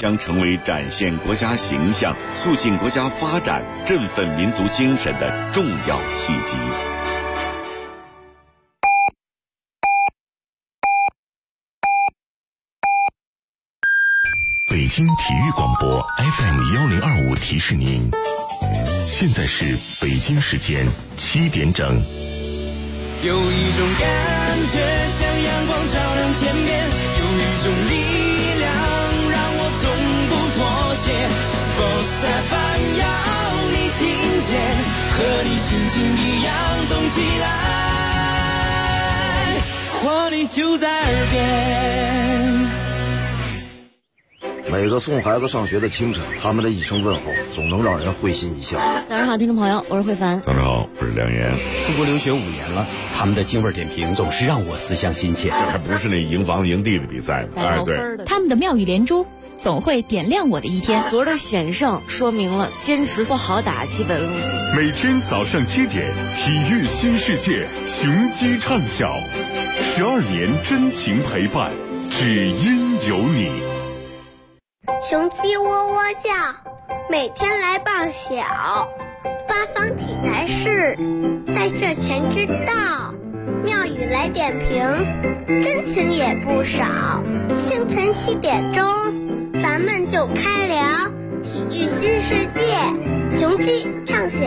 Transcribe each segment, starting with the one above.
将成为展现国家形象、促进国家发展、振奋民族精神的重要契机。 北京体育广播 FM1025提示您，现在是北京时间7点整。 有一种感觉像阳光照亮天边，有一种力量让我从不妥协。Sports FM 要你听见，和你心情一样动起来，活力就在耳边。 每个送孩子上学的清晨，他们的一声问候总能让人会心一笑。 早上好，听众朋友，我是慧凡。 早上好，我是梁岩。 出国留学5年了，他们的京味点评总是让我思乡心切。 这还不是那赢房赢地的比赛吗？ 哎，对， 他们的妙语连珠总会点亮我的一天。 昨儿的险胜说明了坚持不好打基本路线。 每天早上7点，体育新世界，雄鸡唱晓，12年真情陪伴，只因有你。 雄鸡喔喔叫，每天来报晓。八方体坛事，在这全知道。妙语来点评，真情也不少。清晨7点钟，咱们就开聊体育新世界，雄鸡唱晓。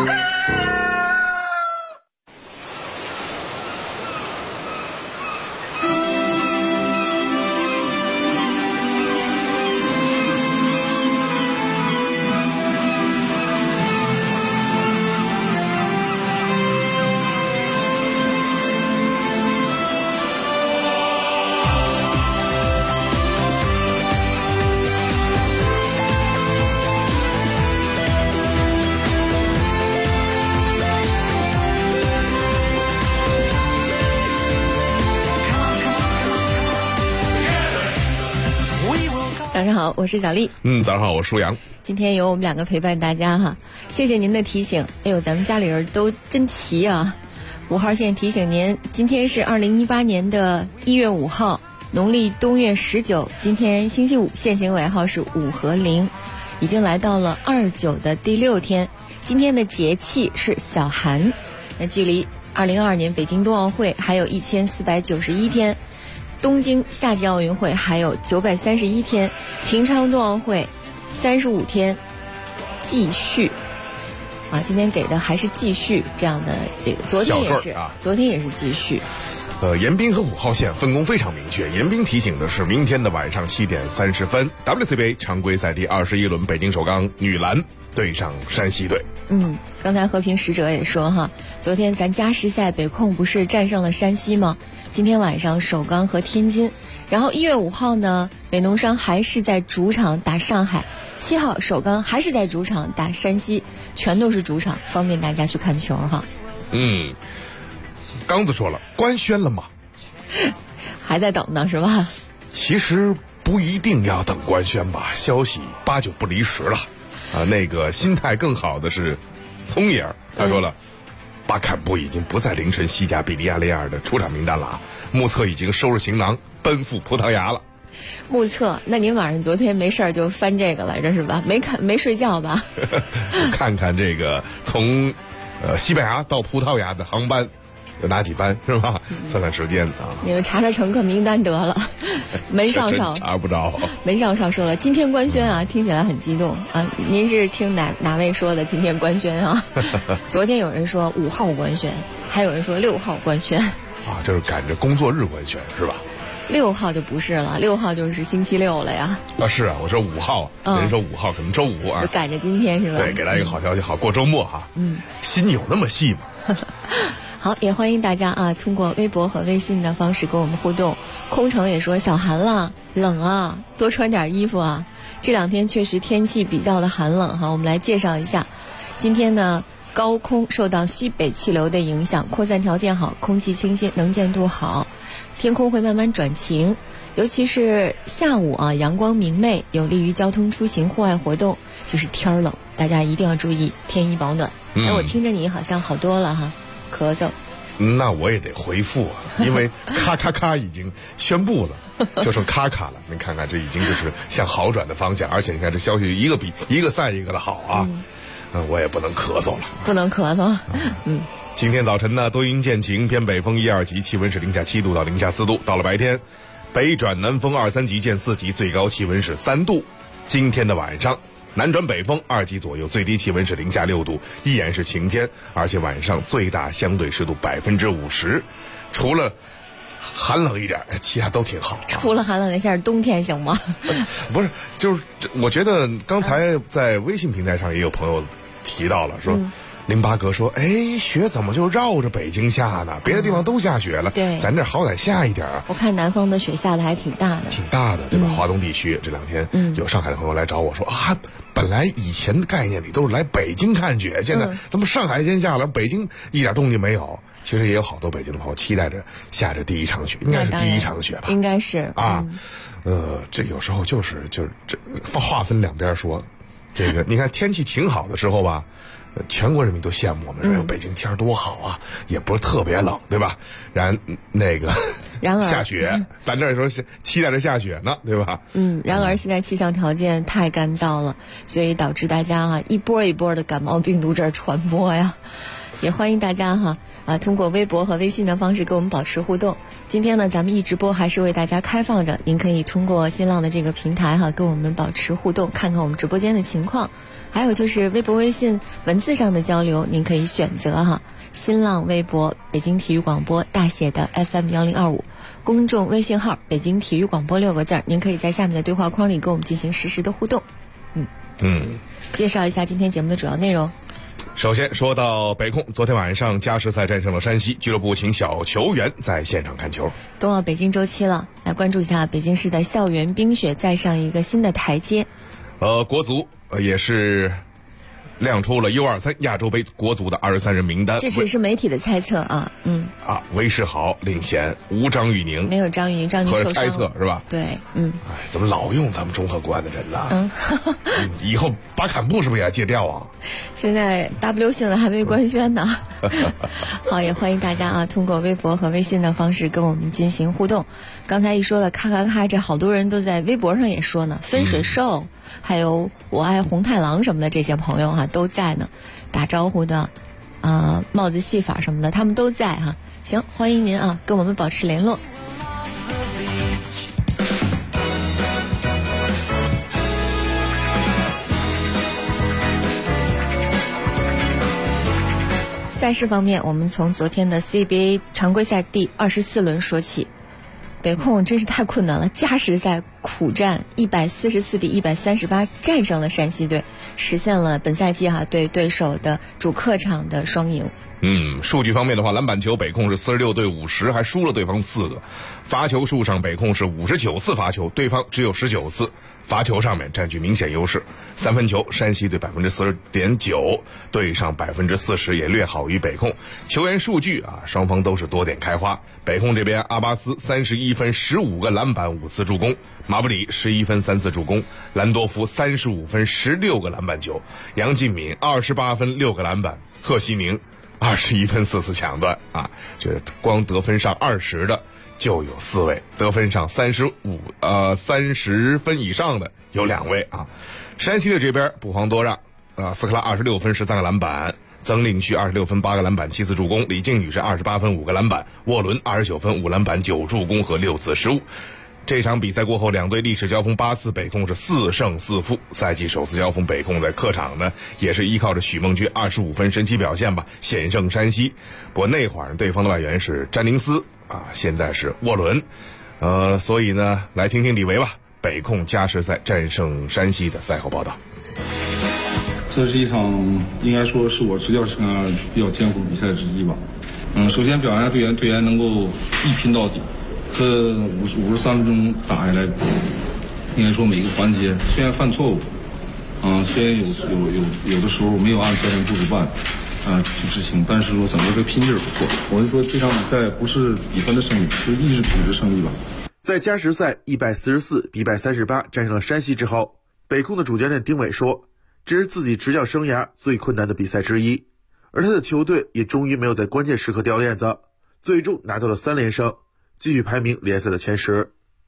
早上好，我是小丽。 早上好，我是舒阳。 今天由我们2个陪伴大家哈，谢谢您的提醒。哎呦，咱们家里人都真齐啊！5号线提醒您，今天是2018年的1月5号，农历冬月19，今天星期五，限行尾号是5和0，已经来到了29的第6天。今天的节气是小寒，那距离2022年北京冬奥会还有1491天。东京夏季奥运会还有931天，平昌冬奥会35天，继续啊！今天给的还是继续这样的这个，昨天也是昨天也是继续。 严彬和5号线分工非常明确。严彬提醒的是，明天的晚上7点30分 ，WCBA 常规赛第21轮北京首钢女篮对上山西队。 刚才和平使者也说哈，昨天咱加时赛北控不是战胜了山西吗？今天晚上首钢和天津，然后1月5号呢，北农商还是在主场打上海，7号首钢还是在主场打山西，全都是主场，方便大家去看球哈。 刚子说了，官宣了吗？ 还在等呢是吧？ 其实不一定要等官宣吧，消息8、9不离十了。那个心态更好的是聪爷儿，他说了，巴坎布已经不在凌晨西甲比利亚雷亚尔的出场名单了，目测已经收拾行囊奔赴葡萄牙了。 目测？那您晚上昨天没事儿就翻这个来着是吧？没睡觉吧？ 看看这个从西班牙到葡萄牙的航班有哪几班是吧？算算时间啊。 你们查查乘客名单得了。门少少查不着。 门少少说了，今天官宣啊，听起来很激动啊。您是听哪位说的今天官宣啊？昨天有人说5号官宣，还有人说6号官宣。 就是赶着工作日官宣是吧 ？6号就不是了，6号就是星期六了呀。 是啊，我说5号，人说5号可能周五啊， 就赶着今天是吧？ 对，给大家一个好消息，好过周末哈。心有那么细吗？ 好，也欢迎大家啊，通过微博和微信的方式跟我们互动。空城也说小寒了，冷啊，多穿点衣服啊。这2天确实天气比较的寒冷哈，我们来介绍一下。今天呢，高空受到西北气流的影响，扩散条件好，空气清新，能见度好，天空会慢慢转晴。尤其是下午啊，阳光明媚，有利于交通出行、户外活动。就是天冷，大家一定要注意添衣保暖。我听着你好像好多了哈，咳嗽。 那我也得回复啊，因为咔咔咔已经宣布了， 就剩卡卡了。您看看，这已经就是向好转的方向，而且你看这消息一个比一个赛一个的好啊。我也不能咳嗽了， 不能咳嗽。 今天早晨呢，多云见晴，偏北风1、2级，气温是零下7度到零下4度。到了白天，北转南风2、3级见4级，最高气温是3度。今天的晚上，南转北风2级左右，最低气温是零下6度，依然是晴天，而且晚上最大相对湿度50%。除了寒冷一点，其他都挺好。 除了寒冷一下，冬天行吗？ 不是，就是我觉得刚才在微信平台上也有朋友提到了，说08哥说，雪怎么就绕着北京下呢？别的地方都下雪了， 对， 咱这好歹下一点啊。 我看南方的雪下的还挺大的， 对吧？华东地区这2天有上海的朋友来找我说啊，本来以前的概念里都是来北京看雪，现在怎么上海先下了，北京一点动静没有？其实也有好多北京的朋友期待着下着第一场雪，应该是第一场雪吧？ 应该是啊，这有时候就是这划分两边说，这个你看天气晴好的时候吧。全国人民都羡慕我们，说北京天儿多好啊，也不是特别冷，对吧？然而下雪，咱这时候期待着下雪呢，对吧？ 然而现在气象条件太干燥了，所以导致大家一波一波的感冒病毒这儿传播呀。也欢迎大家通过微博和微信的方式跟我们保持互动。今天呢，咱们一直播还是为大家开放着，您可以通过新浪的这个平台跟我们保持互动，看看我们直播间的情况。还有就是微博微信文字上的交流，您可以选择新浪微博北京体育广播大写的 FM1025，公众微信号北京体育广播6个字，您可以在下面的对话框里跟我们进行实时的互动。介绍一下今天节目的主要内容。 首先说到北控，昨天晚上加时赛战胜了山西，俱乐部请小球员在现场看球。 冬奥北京周期了，来关注一下北京市的校园冰雪再上一个新的台阶。 国足也是亮出了 U23 亚洲杯国足的23人名单， 这只是媒体的猜测啊。 韦世豪领衔，无张玉宁， 没有张玉宁受伤了， 猜测是吧？ 对， 怎么老用咱们中赫国安的人呢？以后巴坎布是不是也要戒掉啊？ 现在大不流行的还没官宣呢。好，也欢迎大家通过微博和微信的方式跟我们进行互动。刚才一说了咔咔咔，这好多人都在微博上也说呢，分水兽。还有我爱红太狼什么的，这些朋友都在呢，打招呼的帽子戏法什么的，他们都在行，欢迎您跟我们保持联络。赛事方面，我们从昨天的 CBA 常规赛第24轮说起。北控真是太困难了，加时赛苦战144比138战胜了山西队，实现了本赛季对对手的主客场的双赢。 数据方面的话，篮板球北控是46对50，还输了对方4个。罚球数上北控是59次罚球，对方只有19次。罚球上面占据明显优势，三分球山西队40.9%，对上40%，也略好于北控。球员数据双方都是多点开花。北控这边阿巴斯31分15个篮板5次助攻，马布里11分3次助攻，兰多夫35分16个篮板球，杨进敏28分6个篮板，贺西宁21分4次抢断这光得分上20的就有4位，得分上30分以上的有2位山西队这边不遑多让斯克拉26分13个篮板，曾令旭26分8个篮板7次助攻，李靖宇是28分5个篮板，沃伦29分5篮板9助攻和6次失误。这场比赛过后，两队历史交锋8次，北控是4胜4负。赛季首次交锋，北控在客场呢，也是依靠着许梦军25分神奇表现吧，险胜山西。不过那会儿对方的外援是詹宁斯现在是沃伦，所以呢，来听听李维吧，北控加时赛战胜山西的赛后报道。 这是一场应该说是我执教生涯比较艰苦比赛之一吧。首先表扬队员能够一拼到底。这53分钟打下来，应该说每个环节虽然犯错误，虽然有的时候没有按教练部署办，去执行，但是说整个这拼劲儿不错。我是说这场比赛不是比分的胜利，是意识组织胜利吧。 在加时赛144比138战胜了山西之后，北控的主教练丁伟说，这是自己执教生涯最困难的比赛之一，而他的球队也终于没有在关键时刻掉链子，最终拿到了3连胜，继续排名联赛的前10。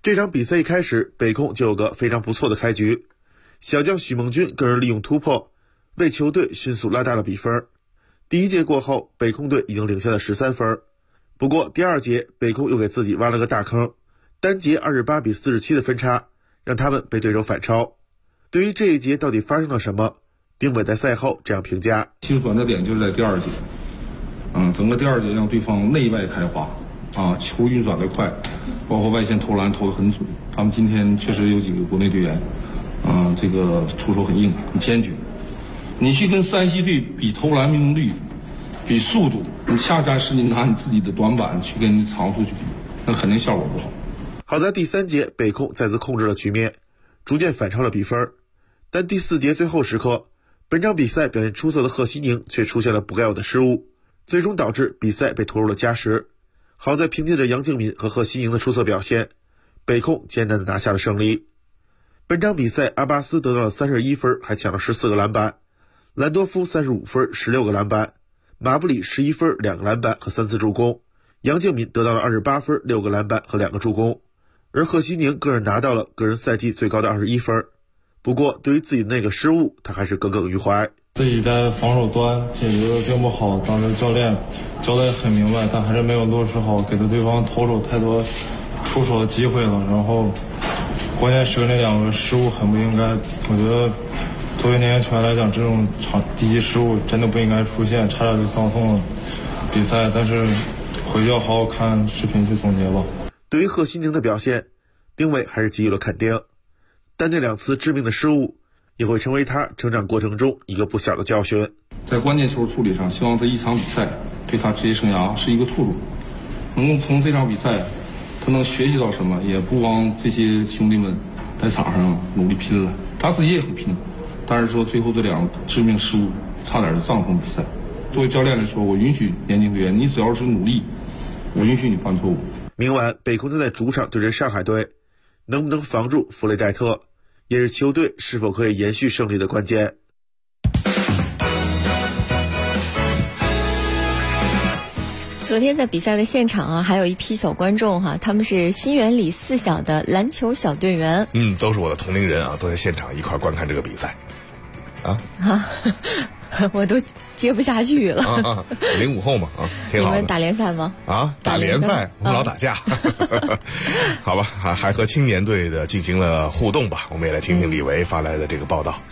这场比赛一开始，北控就有个非常不错的开局，小将许梦军个人利用突破，为球队迅速拉大了比分。第一节过后，北控队已经领先了13分。不过第二节，北控又给自己挖了个大坑，单节28比47的分差，让他们被对手反超。对于这一节到底发生了什么，丁伟在赛后这样评价： 其实转折点就是在第二节，整个第二节让对方内外开花，球运转得快，包括外线投篮投得很准。他们今天确实有几个国内队员，这个出手很硬很坚决。你去跟山西队比投篮命中率，比速度，你恰恰是你拿你自己的短板去跟长处去比，那肯定效果不好。 好在第3节北控再次控制了局面，逐渐反超了比分。但第4节最后时刻，本场比赛表现出色的贺西宁却出现了不该有的失误，最终导致比赛被拖入了加时。好在凭借着杨敬敏和贺西宁的出色表现，北控艰难地拿下了胜利。本场比赛阿巴斯得到了31分，还抢了14个篮板，兰多夫35分16个篮板，马布里11分2个篮板和3次助攻，杨敬敏得到了28分6个篮板和2个助攻，而贺西宁个人拿到了个人赛季最高的21分。不过对于自己的那个失误，他还是耿耿于怀。 自己在防守端解决的并不好，当时教练交代很明白，但还是没有落实好，给了对方投手太多出手的机会了。然后关键时刻那2个失误很不应该，我觉得作为年轻球员来讲，这种低级失误真的不应该出现，差点就葬送了比赛。但是回去要好好看视频去总结吧。 对于贺西宁的表现，丁伟还是给予了肯定，但那2次致命的失误也会成为他成长过程中一个不小的教训。 在关键球处理上，希望这一场比赛对他职业生涯是一个触动，能够从这场比赛他能学习到什么，也不枉这些兄弟们在场上努力拼了，他自己也很拼，但是说最后这2个致命失误差点就葬送比赛。作为教练来说，我允许年轻队员，你只要是努力，我允许你犯错误。 明晚北控将在主场对阵上海队，能不能防住弗雷戴特，也是球队是否可以延续胜利的关键。 昨天在比赛的现场还有一批小观众他们是新源里4小的篮球小队员。 都是我的同龄人都在现场一块观看这个比赛。 我都接不下去了。 05后嘛挺好的。 你们打联赛吗？ 打联赛我们老打架。好吧，还和青年队的进行了互动吧，我们也来听听李维发来的这个报道。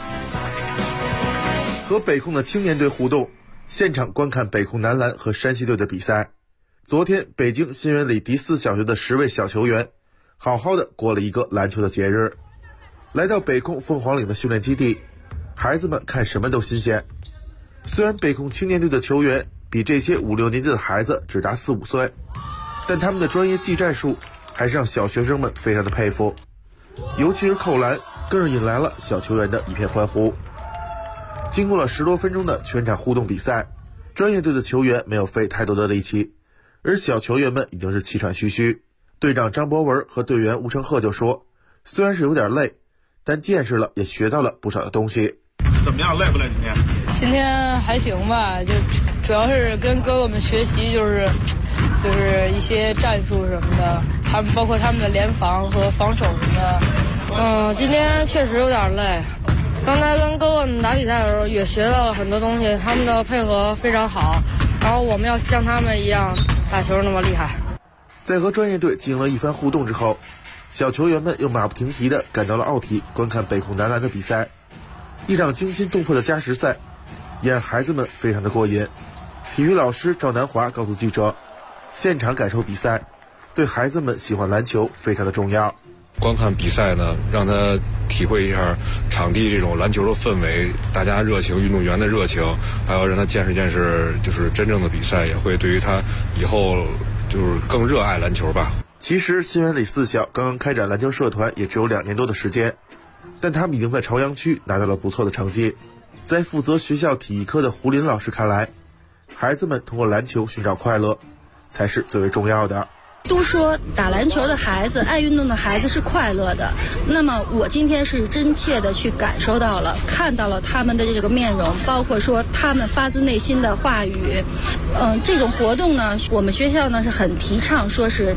和北控的青年队互动，现场观看北控男篮和山西队的比赛。昨天北京新源里第4小学的10位小球员好好的过了一个篮球的节日。来到北控凤凰岭的训练基地，孩子们看什么都新鲜。虽然北控青年队的球员比这些5、6年级的孩子只大4、5岁，但他们的专业技战术还是让小学生们非常的佩服，尤其是扣篮更是引来了小球员的一片欢呼。经过了10多分钟的全场互动比赛，专业队的球员没有费太多的力气，而小球员们已经是气喘吁吁。队长张博文和队员吴成鹤就说，虽然是有点累，但见识了也学到了不少的东西。 怎么样，累不累今天还行吧，就主要是跟哥哥们学习，就是一些战术什么的，他们包括他们的联防和防守什么的。今天确实有点累，刚才跟哥哥们打比赛的时候也学到了很多东西，他们的配合非常好，然后我们要像他们一样打球那么厉害。 在和专业队进行了一番互动之后，小球员们又马不停蹄地赶到了奥体观看北控男篮的比赛。一场惊心动魄的加时赛也让孩子们非常的过瘾。体育老师赵南华告诉记者，现场感受比赛对孩子们喜欢篮球非常的重要。 观看比赛呢，让他体会一下场地这种篮球的氛围，大家热情，运动员的热情，还要让他见识见识就是真正的比赛，也会对于他以后就是更热爱篮球吧。 其实新源里4小刚刚开展篮球社团也只有2年多的时间，但他们已经在朝阳区拿到了不错的成绩。在负责学校体育科的胡林老师看来，孩子们通过篮球寻找快乐才是最为重要的。 都说打篮球的孩子，爱运动的孩子是快乐的，那么我今天是真切的去感受到了，看到了他们的这个面容，包括说他们发自内心的话语。这种活动呢，我们学校呢是很提倡说是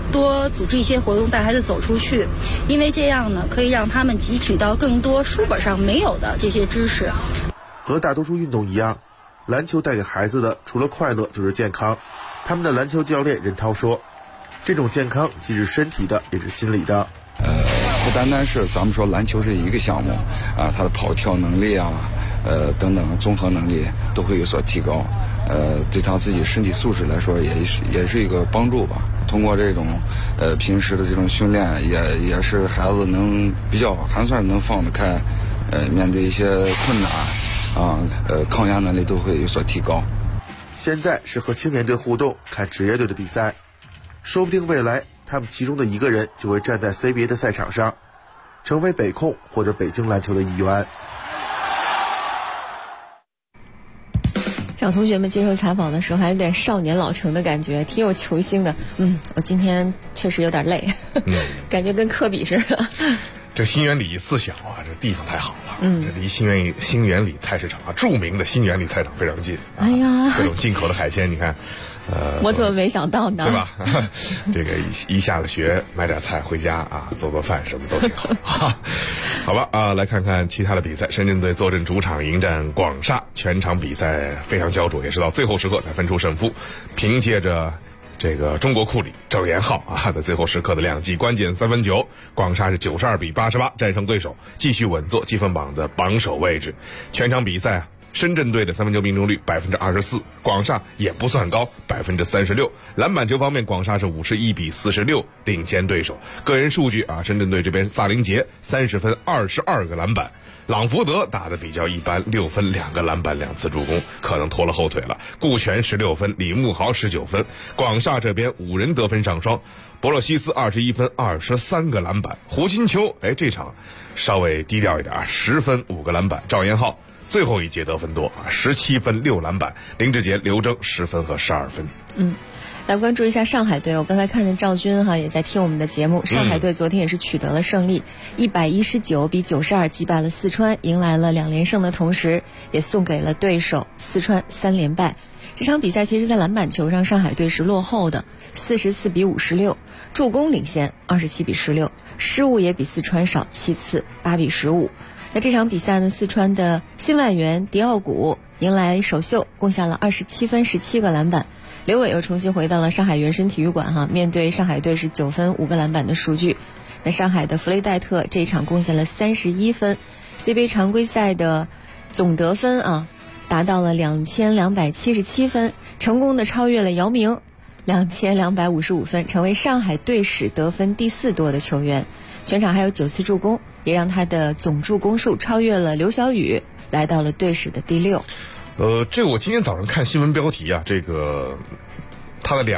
多组织一些活动，带孩子走出去，因为这样呢，可以让他们汲取到更多书本上没有的这些知识。 和大多数运动一样，篮球带给孩子的除了快乐就是健康。他们的篮球教练任涛说，这种健康既是身体的也是心理的。 不单单是咱们说篮球是一个项目啊，他的跑跳能力啊，等等综合能力都会有所提高，对他自己身体素质来说也是一个帮助吧。通过这种平时的这种训练，也是孩子能比较还算能放得开，面对一些困难啊，抗压能力都会有所提高。 现在是和青年队互动，看职业队的比赛，说不定未来他们其中的一个人就会站在 CBA 的赛场上，成为北控或者北京篮球的一员。 小同学们接受采访的时候还有点少年老成的感觉，挺有球星的。我今天确实有点累，感觉跟科比似的。 这新源里4小啊，这地方太好了。这离新源里菜市场啊，著名的新源里菜场非常近。 哎呀， 各种进口的海鲜，你看， 我怎么没想到呢？ 对吧？这个一下了学，买点菜回家啊，做饭什么都挺好。好吧啊，来看看其他的比赛。深圳队坐镇主场迎战广厦，全场比赛非常焦灼，也是到最后时刻才分出胜负。凭借着这个中国库里赵岩浩啊，在最后时刻的2记关键3分球，广厦是92比88战胜对手，继续稳坐积分榜的榜首位置。全场比赛啊，深圳队的3分球命中率24%，广厦也不算高36%。篮板球方面，广厦是51比46领先对手。个人数据啊，深圳队这边萨林杰30分22个篮板，朗福德打得比较一般，6分2个篮板2次助攻，可能拖了后腿了。顾全16分，李慕豪19分。广厦这边5人得分上双，博洛西斯21分23个篮板，胡金秋这场稍微低调一点，10分5个篮板。赵岩浩最后一节得分多，17分6篮板。林志杰、刘铮10分和12分。 来关注一下上海队，我刚才看见赵军也在听我们的节目。上海队昨天也是取得了胜利，119比92击败了四川，迎来了2连胜的同时，也送给了对手四川3连败。这场比赛其实在篮板球上上海队是落后的，44比56，助攻领先27比16，失误也比四川少7次，8比15。那这场比赛呢，四川的新外援迪奥古迎来首秀，攻下了27分17个篮板。刘伟又重新回到了上海原生体育馆面对上海队是9分5个篮板的数据。那上海的弗雷戴特这一场贡献了31分 ，CBA 常规赛的总得分达到了2277分，成功的超越了姚明2255分，成为上海队史得分第4多的球员。全场还有9次助攻，也让他的总助攻数超越了刘晓宇，来到了队史的第6。 这个我今天早上看新闻标题啊，这个他的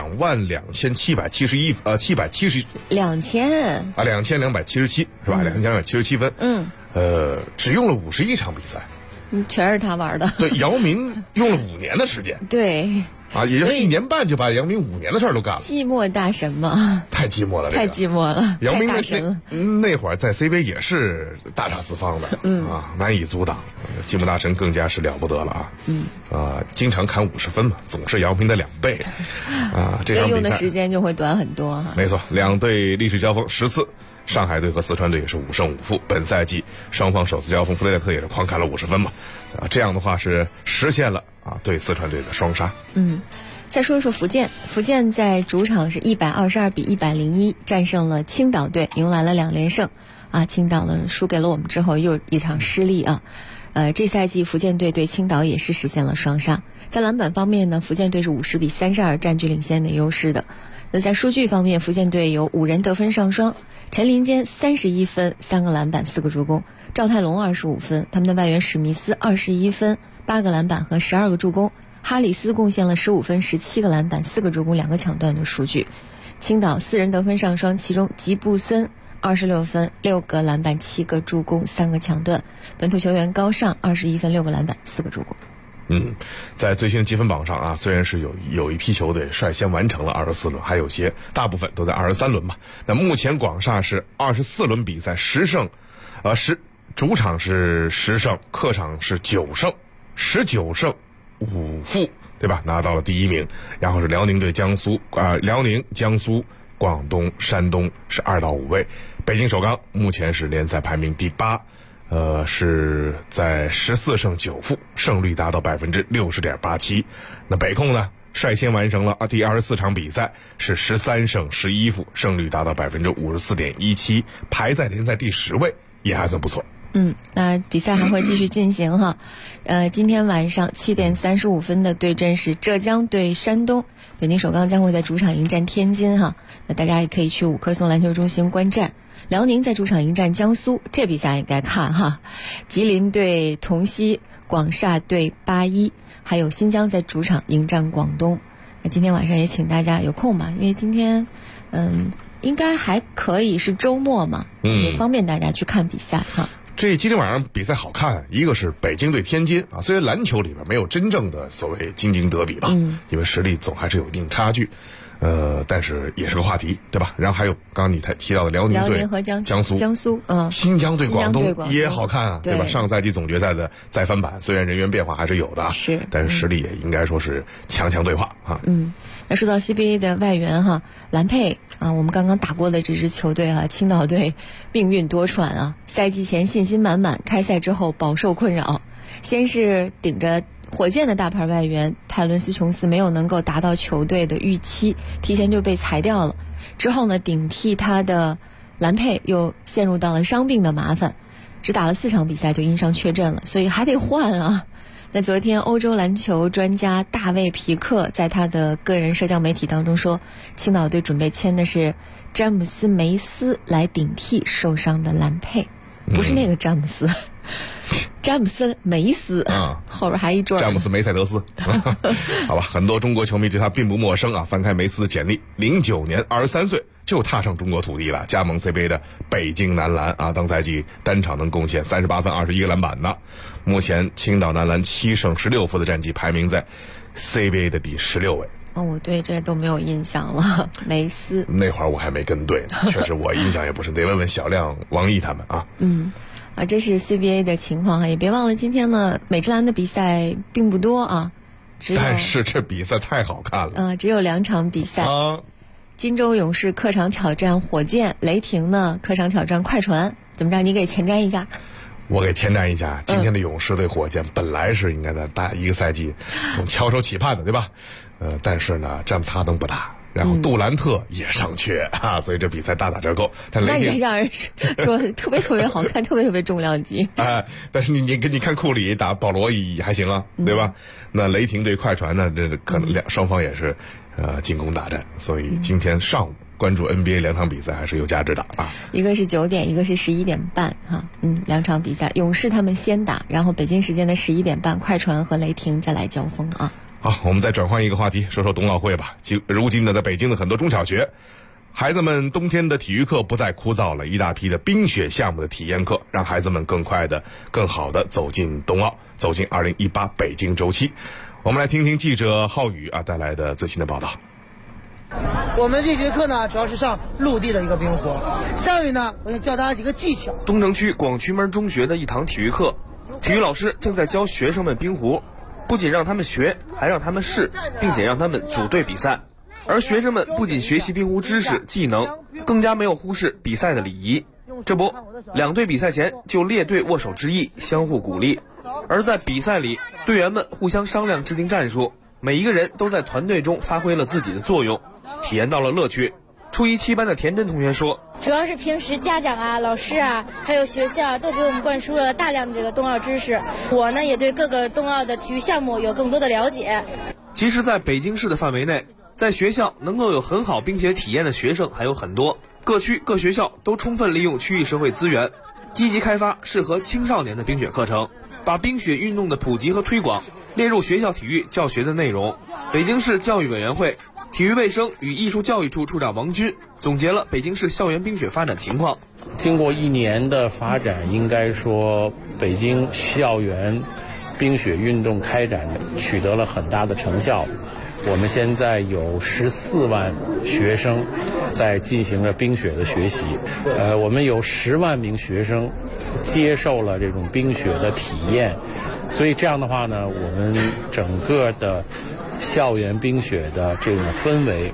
22,7712277是吧？2277分，只用了51场比赛， 全是他玩的。 对，姚明用了5年的时间。 对。 也就是1年半就把姚明5年的事儿都干了。 寂寞大神嘛， 太寂寞了， 太寂寞了。 姚明那会儿在 CBA 也是大杀四方的，难以阻挡。寂寞大神更加是了不得了经常砍50分嘛，总是姚明的2倍这场比赛所以用的时间就会短很多没错，两队历史交锋10次。上海队和四川队也是5胜5负，本赛季双方首次交锋，弗雷戴特也是狂砍了50分嘛，这样的话是实现了对四川队的双杀。 再说说福建在主场是122比101战胜了青岛队，迎来了2连胜青岛呢输给了我们之后又一场失利这赛季福建队对青岛也是实现了双杀。在篮板方面呢，福建队是50比32占据领先的优势的。那在数据方面，福建队有5人得分上双，陈林坚31分3个篮板4个助攻，赵泰龙25分，他们的外援史密斯21分8个篮板和12个助攻，哈里斯贡献了15分17个篮板4个助攻2个抢断的数据。青岛4人得分上双，其中吉布森26分6个篮板7个助攻3个抢断，本土球员高尚21分6个篮板4个助攻。 在最新的积分榜上虽然是有一批球队率先完成了24轮，还有些大部分都在23轮嘛。那目前广厦是24轮比赛10胜，主场是10胜，客场是9胜，19胜5负，对吧？拿到了第1名。然后是辽宁、江苏广东、山东是2到5位。北京首钢目前是联赛排名第8，是在14胜9负，胜率达到60.87%。那北控呢，率先完成了第24场比赛，是13胜11负，胜率达到54.17%，排在联赛第10位，也还算不错。 那比赛还会继续进行哈。今天晚上7点35分的对阵是浙江对山东，北京首钢将会在主场迎战天津哈。那大家也可以去五棵松篮球中心观战。辽宁在主场迎战江苏，这比赛也该看哈。吉林对同曦，广厦对81，还有新疆在主场迎战广东。那今天晚上也请大家有空吧，因为今天应该还可以是周末嘛，也方便大家去看比赛哈。 这今天晚上比赛好看，一个是北京对天津啊，虽然篮球里边没有真正的所谓京津德比吧，因为实力总还是有一定差距。但是也是个话题，对吧？然后还有刚刚你提到的辽宁队和江苏，新疆对广东也好看啊，对吧？上赛季总决赛的再翻版，虽然人员变化还是有的，但是实力也应该说是强对话啊。 那说到 CBA 的外援哈，兰佩啊，我们刚刚打过的这支球队哈，青岛队命运多舛啊，赛季前信心满满，开赛之后饱受困扰，先是顶着火箭的大牌外援泰伦斯琼斯没有能够达到球队的预期，提前就被裁掉了。之后呢，顶替他的兰佩又陷入到了伤病的麻烦，只打了4场比赛就因伤缺阵了，所以还得换啊。那昨天欧洲篮球专家大卫皮克在他的个人社交媒体当中说，青岛队准备签的是詹姆斯梅斯来顶替受伤的兰佩，不是那个詹姆斯。詹姆斯梅斯后边还一桌詹姆斯梅赛德斯好吧，很多中国球迷对他并不陌生啊。翻开梅斯的简历，09年23岁就踏上中国土地了，加盟 CBA 的北京男篮啊，当赛季单场能贡献38分21个篮板呢。目前青岛男篮7胜16负的战绩排名在 CBA 的第16位。 我对这都没有印象了。梅斯那会儿我还没跟对呢，确实我印象也不是，得问问小亮、王毅他们啊。 这是 CBA 的情况哈，也别忘了今天呢，美职篮的比赛并不多啊， 但是这比赛太好看了。 只有2场比赛。金州勇士客场挑战火箭，雷霆呢客场挑战快船。怎么着？你给前瞻一下？ 我给前瞻一下，今天的勇士对火箭本来是应该在打一个赛季总翘首企盼的，对吧？但是呢，詹姆斯哈登不打。然后杜兰特也上缺啊，所以这比赛大打折扣。但那也让人说特别好看，特别重量级。 但是你看库里打保罗也还行啊，对吧？那雷霆对快船呢，这可能双方也是进攻大战，所以今天上午关注 NBA 2场比赛还是有价值的啊。 一个是9点，一个是11点半哈。2场比赛，勇士他们先打，然后北京时间的11点半，快船和雷霆再来交锋啊。 好，我们再转换一个话题，说说冬奥会吧。如今呢，在北京的很多中小学，孩子们冬天的体育课不再枯燥了，一大批的冰雪项目的体验课，让孩子们更快的、更好的走进冬奥，走进2018北京周期。我们来听听记者浩宇带来的最新的报道。 我们这节课呢，主要是上陆地的一个冰活。下面呢，我想教大家几个技巧。 东城区广渠门中学的一堂体育课，体育老师正在教学生们冰壶。不仅让他们学，还让他们试，并且让他们组队比赛。而学生们不仅学习冰壶知识技能，更加没有忽视比赛的礼仪。这不，2队比赛前就列队握手致意，相互鼓励。而在比赛里，队员们互相商量制定战术，每一个人都在团队中发挥了自己的作用，体验到了乐趣。初一7班的田真同学说， 主要是平时家长啊、老师啊，还有学校都给我们灌输了大量的这个冬奥知识。我呢也对各个冬奥的体育项目有更多的了解。 其实在北京市的范围内，在学校能够有很好冰雪体验的学生还有很多，各区各学校都充分利用区域社会资源，积极开发适合青少年的冰雪课程，把冰雪运动的普及和推广列入学校体育教学的内容。北京市教育委员会体育卫生与艺术教育处处长王军总结了北京市校园冰雪发展情况。 经过1年的发展，应该说北京校园冰雪运动开展取得了很大的成效。我们现在有14万学生在进行着冰雪的学习，我们有10万名学生接受了这种冰雪的体验。所以这样的话呢，我们整个的校园冰雪的这种氛围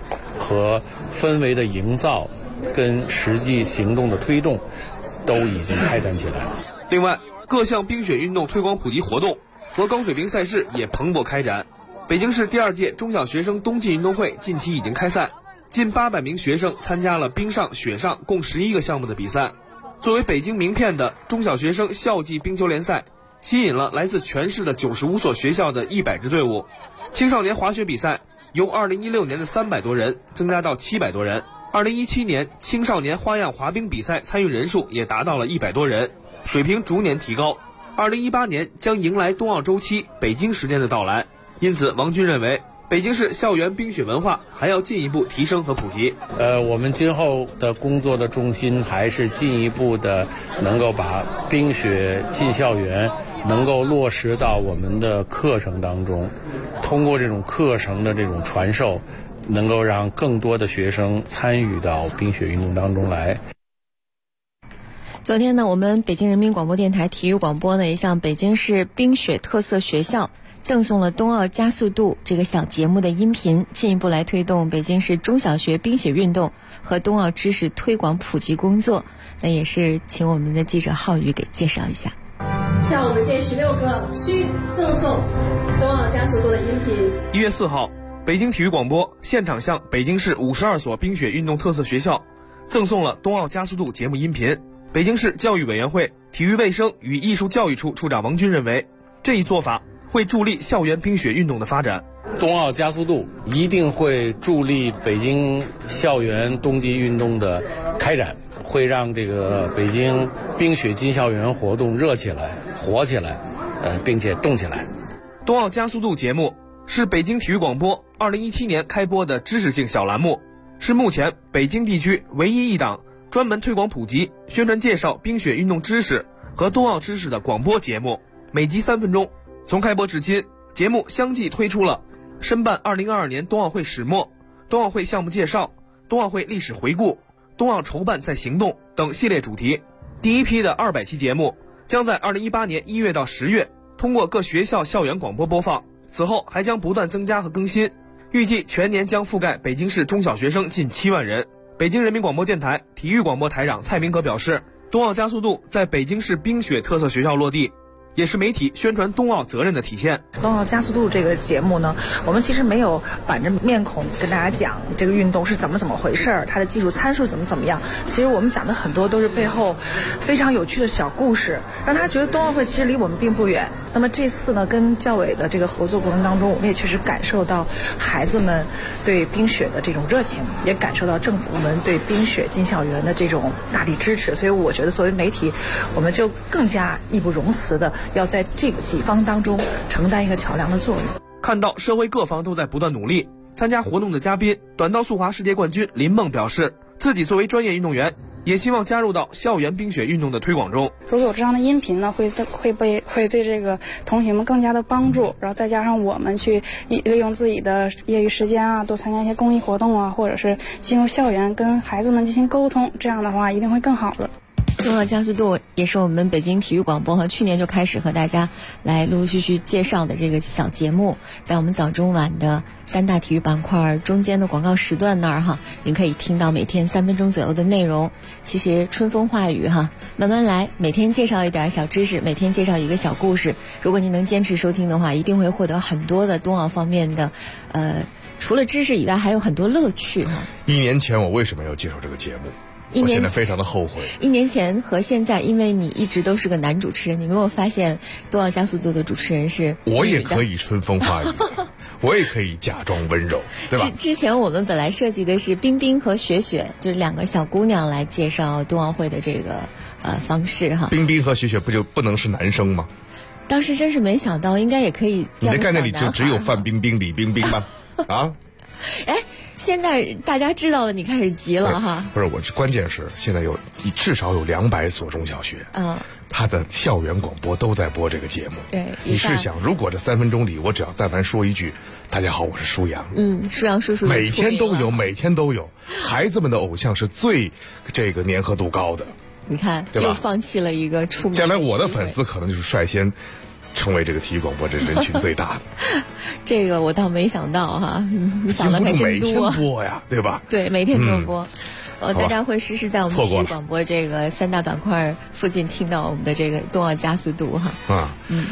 和氛围的营造跟实际行动的推动都已经开展起来了。 另外，各项冰雪运动推广普及活动和高水平赛事也蓬勃开展。北京市第2届中小学生冬季运动会近期已经开赛，近800名学生参加了冰上、雪上共11个项目的比赛。作为北京名片的中小学生校际冰球联赛，吸引了来自全市的95所学校的100支队伍。青少年滑雪比赛由2016年的300多人增加到700多人。2017年青少年花样滑冰比赛参与人数也达到了100多人，水平逐年提高。2018年将迎来冬奥周期北京时间的到来，因此王军认为北京市校园冰雪文化还要进一步提升和普及。 我们今后的工作的重心还是进一步的能够把冰雪进校园能够落实到我们的课程当中，通过这种课程的这种传授，能够让更多的学生参与到冰雪运动当中来。 昨天呢，我们北京人民广播电台体育广播呢，也向北京市冰雪特色学校赠送了冬奥加速度这个小节目的音频，进一步来推动北京市中小学冰雪运动和冬奥知识推广普及工作。那也是请我们的记者浩宇给介绍一下。 向我们这16个区赠送冬奥加速度的音频。 1月4号，北京体育广播现场向北京市52所冰雪运动特色学校赠送了冬奥加速度节目音频。北京市教育委员会体育卫生与艺术教育处处长王军认为，这一做法会助力校园冰雪运动的发展。 冬奥加速度一定会助力北京校园冬季运动的开展，会让这个北京冰雪进校园活动热起来、火起来，并且动起来。 冬奥加速度节目是北京体育广播2017年开播的知识性小栏目，是目前北京地区唯一一档专门推广普及、宣传介绍冰雪运动知识和冬奥知识的广播节目，每集3分钟。从开播至今，节目相继推出了申办2022年冬奥会始末、冬奥会项目介绍、冬奥会历史回顾、冬奥筹办在行动等系列主题。第一批的200期节目将在2018年1月到10月通过各学校校园广播播放，此后还将不断增加和更新，预计全年将覆盖北京市中小学生近7万人。北京人民广播电台体育广播台长蔡明可表示，冬奥加速度在北京市冰雪特色学校落地，也是媒体宣传冬奥责任的体现。 冬奥加速度这个节目呢，我们其实没有板着面孔跟大家讲这个运动是怎么回事，它的技术参数怎么样。其实我们讲的很多都是背后非常有趣的小故事，让他觉得冬奥会其实离我们并不远。那么这次呢，跟教委的这个合作过程当中，我们也确实感受到孩子们对冰雪的这种热情，也感受到政府部门对冰雪进校园的这种大力支持。所以我觉得作为媒体，我们就更加义不容辞的要在这个几方当中承担一个桥梁的作用。 看到社会各方都在不断努力，参加活动的嘉宾短道速滑世界冠军林梦表示，自己作为专业运动员，也希望加入到校园冰雪运动的推广中。 如果有这样的音频呢，会对这个同学们更加的帮助，然后再加上我们去利用自己的业余时间啊，多参加一些公益活动啊，或者是进入校园跟孩子们进行沟通，这样的话一定会更好的。 冬奥加速度也是我们北京体育广播和去年就开始和大家来陆陆续续介绍的这个小节目，在我们早中晚的3大体育板块中间的广告时段那儿哈，您可以听到每天3分钟左右的内容。其实春风化雨哈，慢慢来，每天介绍一点小知识，每天介绍一个小故事。如果您能坚持收听的话，一定会获得很多的冬奥方面的除了知识以外，还有很多乐趣哈。 1年前我为什么要介绍这个节目？我现在非常的后悔。 1年前和现在，因为你一直都是个男主持人，你没有发现冬奥加速度的主持人是我也可以春风化雨我也可以假装温柔，对吧？ 之前我们本来设计的是冰冰和雪雪，就是2个小姑娘来介绍冬奥会的这个方式哈。 冰冰和雪雪不就不能是男生吗？ 当时真是没想到，应该也可以叫。 你的概念里就只有范冰冰、李冰冰吗？啊？ 哎，现在大家知道了，你开始急了哈。 不是，关键是现在至少有200所中小学，他的校园广播都在播这个节目。 对， 你试想，如果这3分钟里我只要但凡说一句“大家好，我是舒阳”， 舒阳叔叔每天都有，孩子们的偶像是最这个粘合度高的。 你看，又放弃了一个出名。 将来我的粉丝可能就是率先成为这个体育广播这人群最大的。 这个我倒没想到哈，你想的还真多。 每天播呀，对吧？ 对，每天都播。大家会时时在我们体育广播这个3大板块附近听到我们的这个冬奥加速度哈。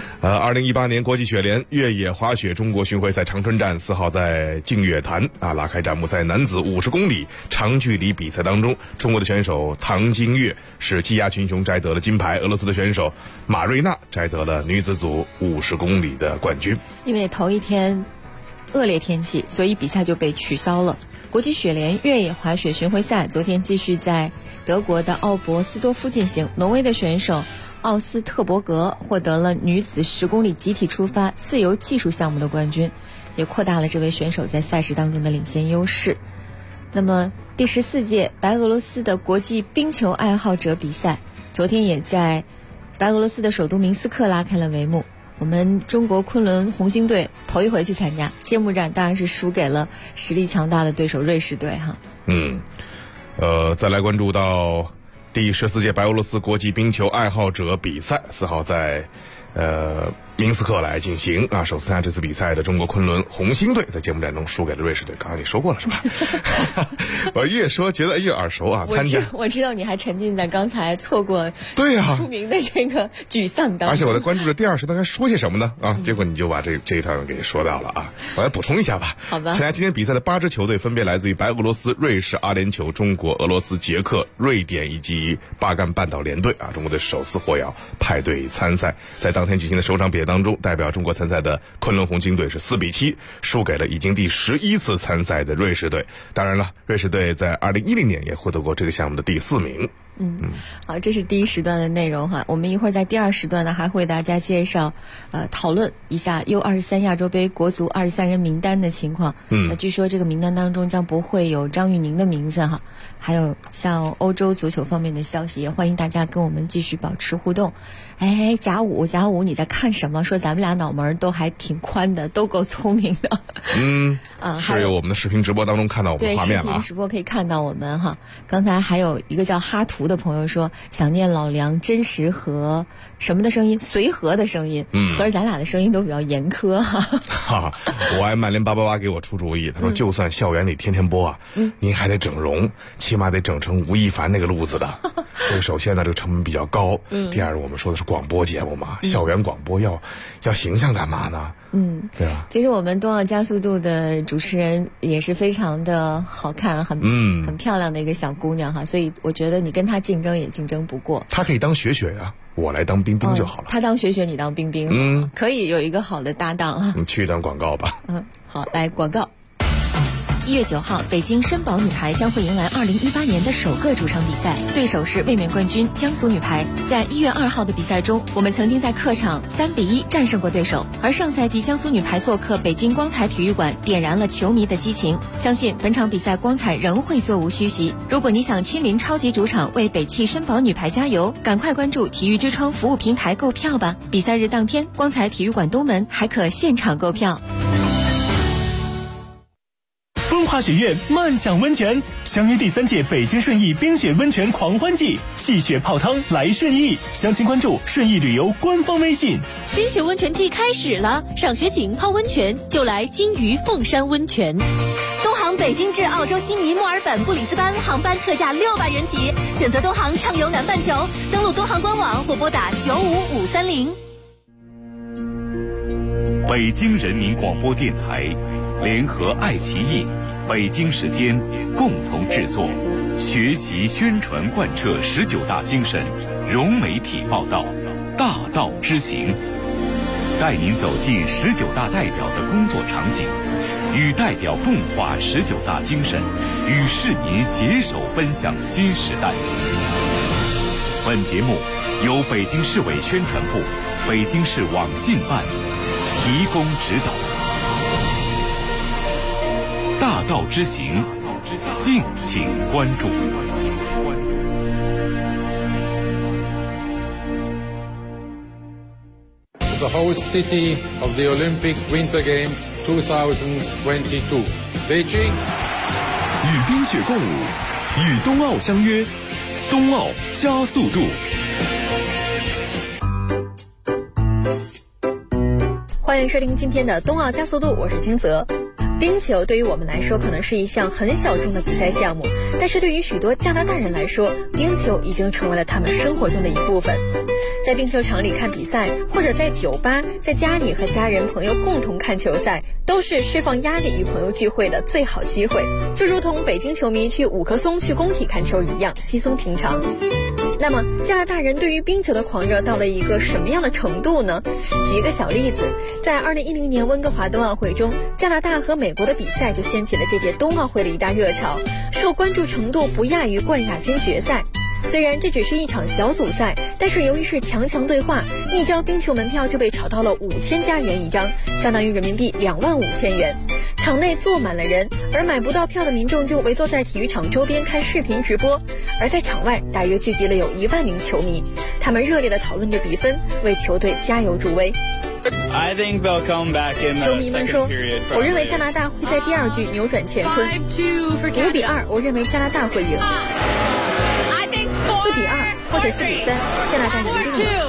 2018年国际雪联越野滑雪中国巡回赛长春站4号在净月潭拉开展幕赛男子50公里长距离比赛当中，中国的选手唐金月是技压群雄摘得了金牌，俄罗斯的选手马瑞娜摘得了女子组50公里的冠军。 因为头一天恶劣天气，所以比赛就被取消了。国际雪联越野滑雪巡回赛昨天继续在德国的奥伯斯多夫进行，挪威的选手奥斯特伯格获得了女子10公里集体出发自由技术项目的冠军，也扩大了这位选手在赛事当中的领先优势。那么第14届白俄罗斯的国际冰球爱好者比赛昨天也在白俄罗斯的首都明斯克拉开了帷幕。我们中国昆仑红星队头一回去参加，揭幕战当然是输给了实力强大的对手瑞士队哈。 再来关注到第14届白俄罗斯国际冰球爱好者比赛4号在明斯克来进行首次参加这次比赛的中国昆仑红星队在揭幕战中输给了瑞士队。刚刚你说过了是吧？我越说觉得越耳熟啊！ 我知道你还沉浸在刚才错过出名的这个沮丧当中。 而且我在关注着第20段该说些什么呢？结果你就把这一段给说到了啊！我来补充一下吧。 好吧。 参加今天比赛的8支球队分别来自于白俄罗斯、瑞士、阿联酋、中国、俄罗斯、捷克、瑞典以及巴干半岛联队中国队首次获邀派队参赛。在当天举行的首场比赛当中，代表中国参赛的昆仑红星队是4比7输给了已经第11次参赛的瑞士队。当然了，瑞士队在2010年也获得过这个项目的第4名。 好，这是第一时段的内容哈。我们一会儿在第2时段呢，还会大家介绍讨论一下 U23 亚洲杯国足23人名单的情况。据说这个名单当中将不会有张玉宁的名字哈。还有像欧洲足球方面的消息，也欢迎大家跟我们继续保持互动。甲午你在看什么？说咱们俩脑门都还挺宽的，都够聪明的。 是有我们的视频直播当中看到我们的画面了。 对，视频直播可以看到我们哈。刚才还有一个叫哈图的朋友说想念老梁真实和什么的声音，随和的声音。合着咱俩的声音都比较严苛哈。 我爱曼联888给我出主意，他说就算校园里天天播您还得整容，起码得整成吴亦凡那个路子的。这个首先呢，这个成本比较高。第二，我们说的是广播节目嘛，校园广播要形象干嘛呢？对啊。 其实我们冬奥加速度的主持人也是非常的好看，很漂亮的一个小姑娘哈，所以我觉得你跟她竞争也竞争不过。 她可以当雪雪呀，我来当冰冰就好了。 她当雪雪，你当冰冰，可以有一个好的搭档啊。 你去一段广告吧。 好，来广告。1月9号，北京申宝女排将会迎来2018年的首个主场比赛，对手是卫冕冠军江苏女排。在1月2号的比赛中，我们曾经在客场3比1战胜过对手，而上赛季江苏女排做客北京光彩体育馆，点燃了球迷的激情。相信本场比赛光彩仍会座无虚席。如果你想亲临超级主场为北汽申宝女排加油，赶快关注体育之窗服务平台购票吧。比赛日当天，光彩体育馆东门还可现场购票。 风华雪苑漫享温泉，相约第3届北京顺义冰雪温泉狂欢季，戏雪泡汤来顺义，详情关注顺义旅游官方微信。 冰雪温泉季开始了，赏雪景泡温泉就来金鱼凤山温泉。东航北京至澳洲悉尼、墨尔本、布里斯班航班特价600元起，选择东航畅游南半球，登录东航官网或拨打95530。 北京人民广播电台联合爱奇艺、北京时间共同制作，学习宣传贯彻19大精神，融媒体报道，大道之行，带您走进19大代表的工作场景，与代表共话19大精神，与市民携手奔向新时代。本节目由北京市委宣传部、北京市网信办提供指导。大道之行，敬请关注。 The host city of the Olympic Winter Games 2022, Beijing. 与冰雪共舞，与冬奥相约，冬奥加速度。 欢迎收听今天的冬奥加速度，我是金泽。冰球对于我们来说可能是一项很小众的比赛项目，但是对于许多加拿大人来说，冰球已经成为了他们生活中的一部分。在冰球场里看比赛，或者在酒吧、在家里和家人朋友共同看球赛，都是释放压力与朋友聚会的最好机会，就如同北京球迷去五棵松去工体看球一样稀松平常。那么加拿大人对于冰球的狂热到了一个什么样的程度呢？举一个小例子，在2010年温哥华冬奥会中，加拿大和美国的比赛就掀起了这届冬奥会的一大热潮，受关注程度不亚于冠亚军决赛。虽然这只是一场小组赛，但是由于是强对话，一张冰球门票就被炒到了5000加元一张，相当于人民币25000元。场内坐满了人，而买不到票的民众就围坐在体育场周边看视频直播，而在场外大约聚集了有1万名球迷，他们热烈地讨论着比分，为球队加油助威。球迷们说，我认为加拿大会在第二局扭转乾坤，5-2，我认为加拿大会赢，4-2或者4-3，加拿大赢定了。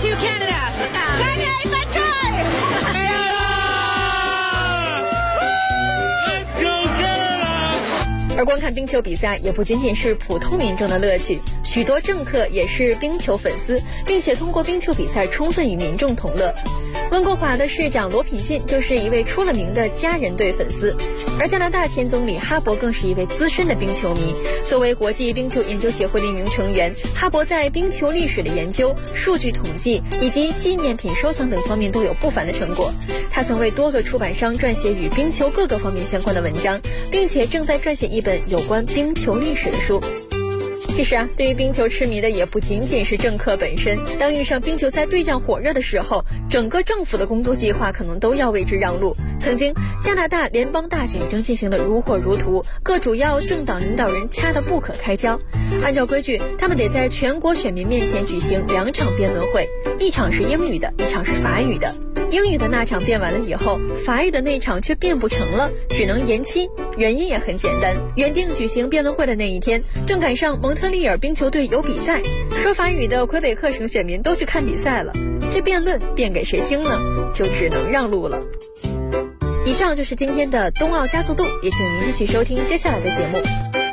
而观看冰球比赛也不仅仅是普通民众的乐趣，许多政客也是冰球粉丝，并且通过冰球比赛充分与民众同乐。温哥华的市长罗品信就是一位出了名的家人队粉丝，而加拿大前总理哈勃更是一位资深的冰球迷。作为国际冰球研究协会的一名成员，哈勃在冰球历史的研究、数据统计以及纪念品收藏等方面都有不凡的成果。他曾为多个出版商撰写与冰球各个方面相关的文章，并且正在撰写一本有关冰球历史的书。其实啊，对于冰球痴迷的也不仅仅是政客本身，当遇上冰球赛对战火热的时候，整个政府的工作计划可能都要为之让路。曾经加拿大联邦大选正进行得如火如荼，各主要政党领导人掐得不可开交。按照规矩，他们得在全国选民面前举行2场辩论会，一场是英语的，一场是法语的。英语的那场辩完了以后，法语的那场却辩不成了，只能延期。原因也很简单，原定举行辩论会的那一天，正赶上蒙特利尔冰球队有比赛，说法语的魁北克省选民都去看比赛了，这辩论辩给谁听呢？就只能让路了。以上就是今天的冬奥加速度，也请您继续收听接下来的节目。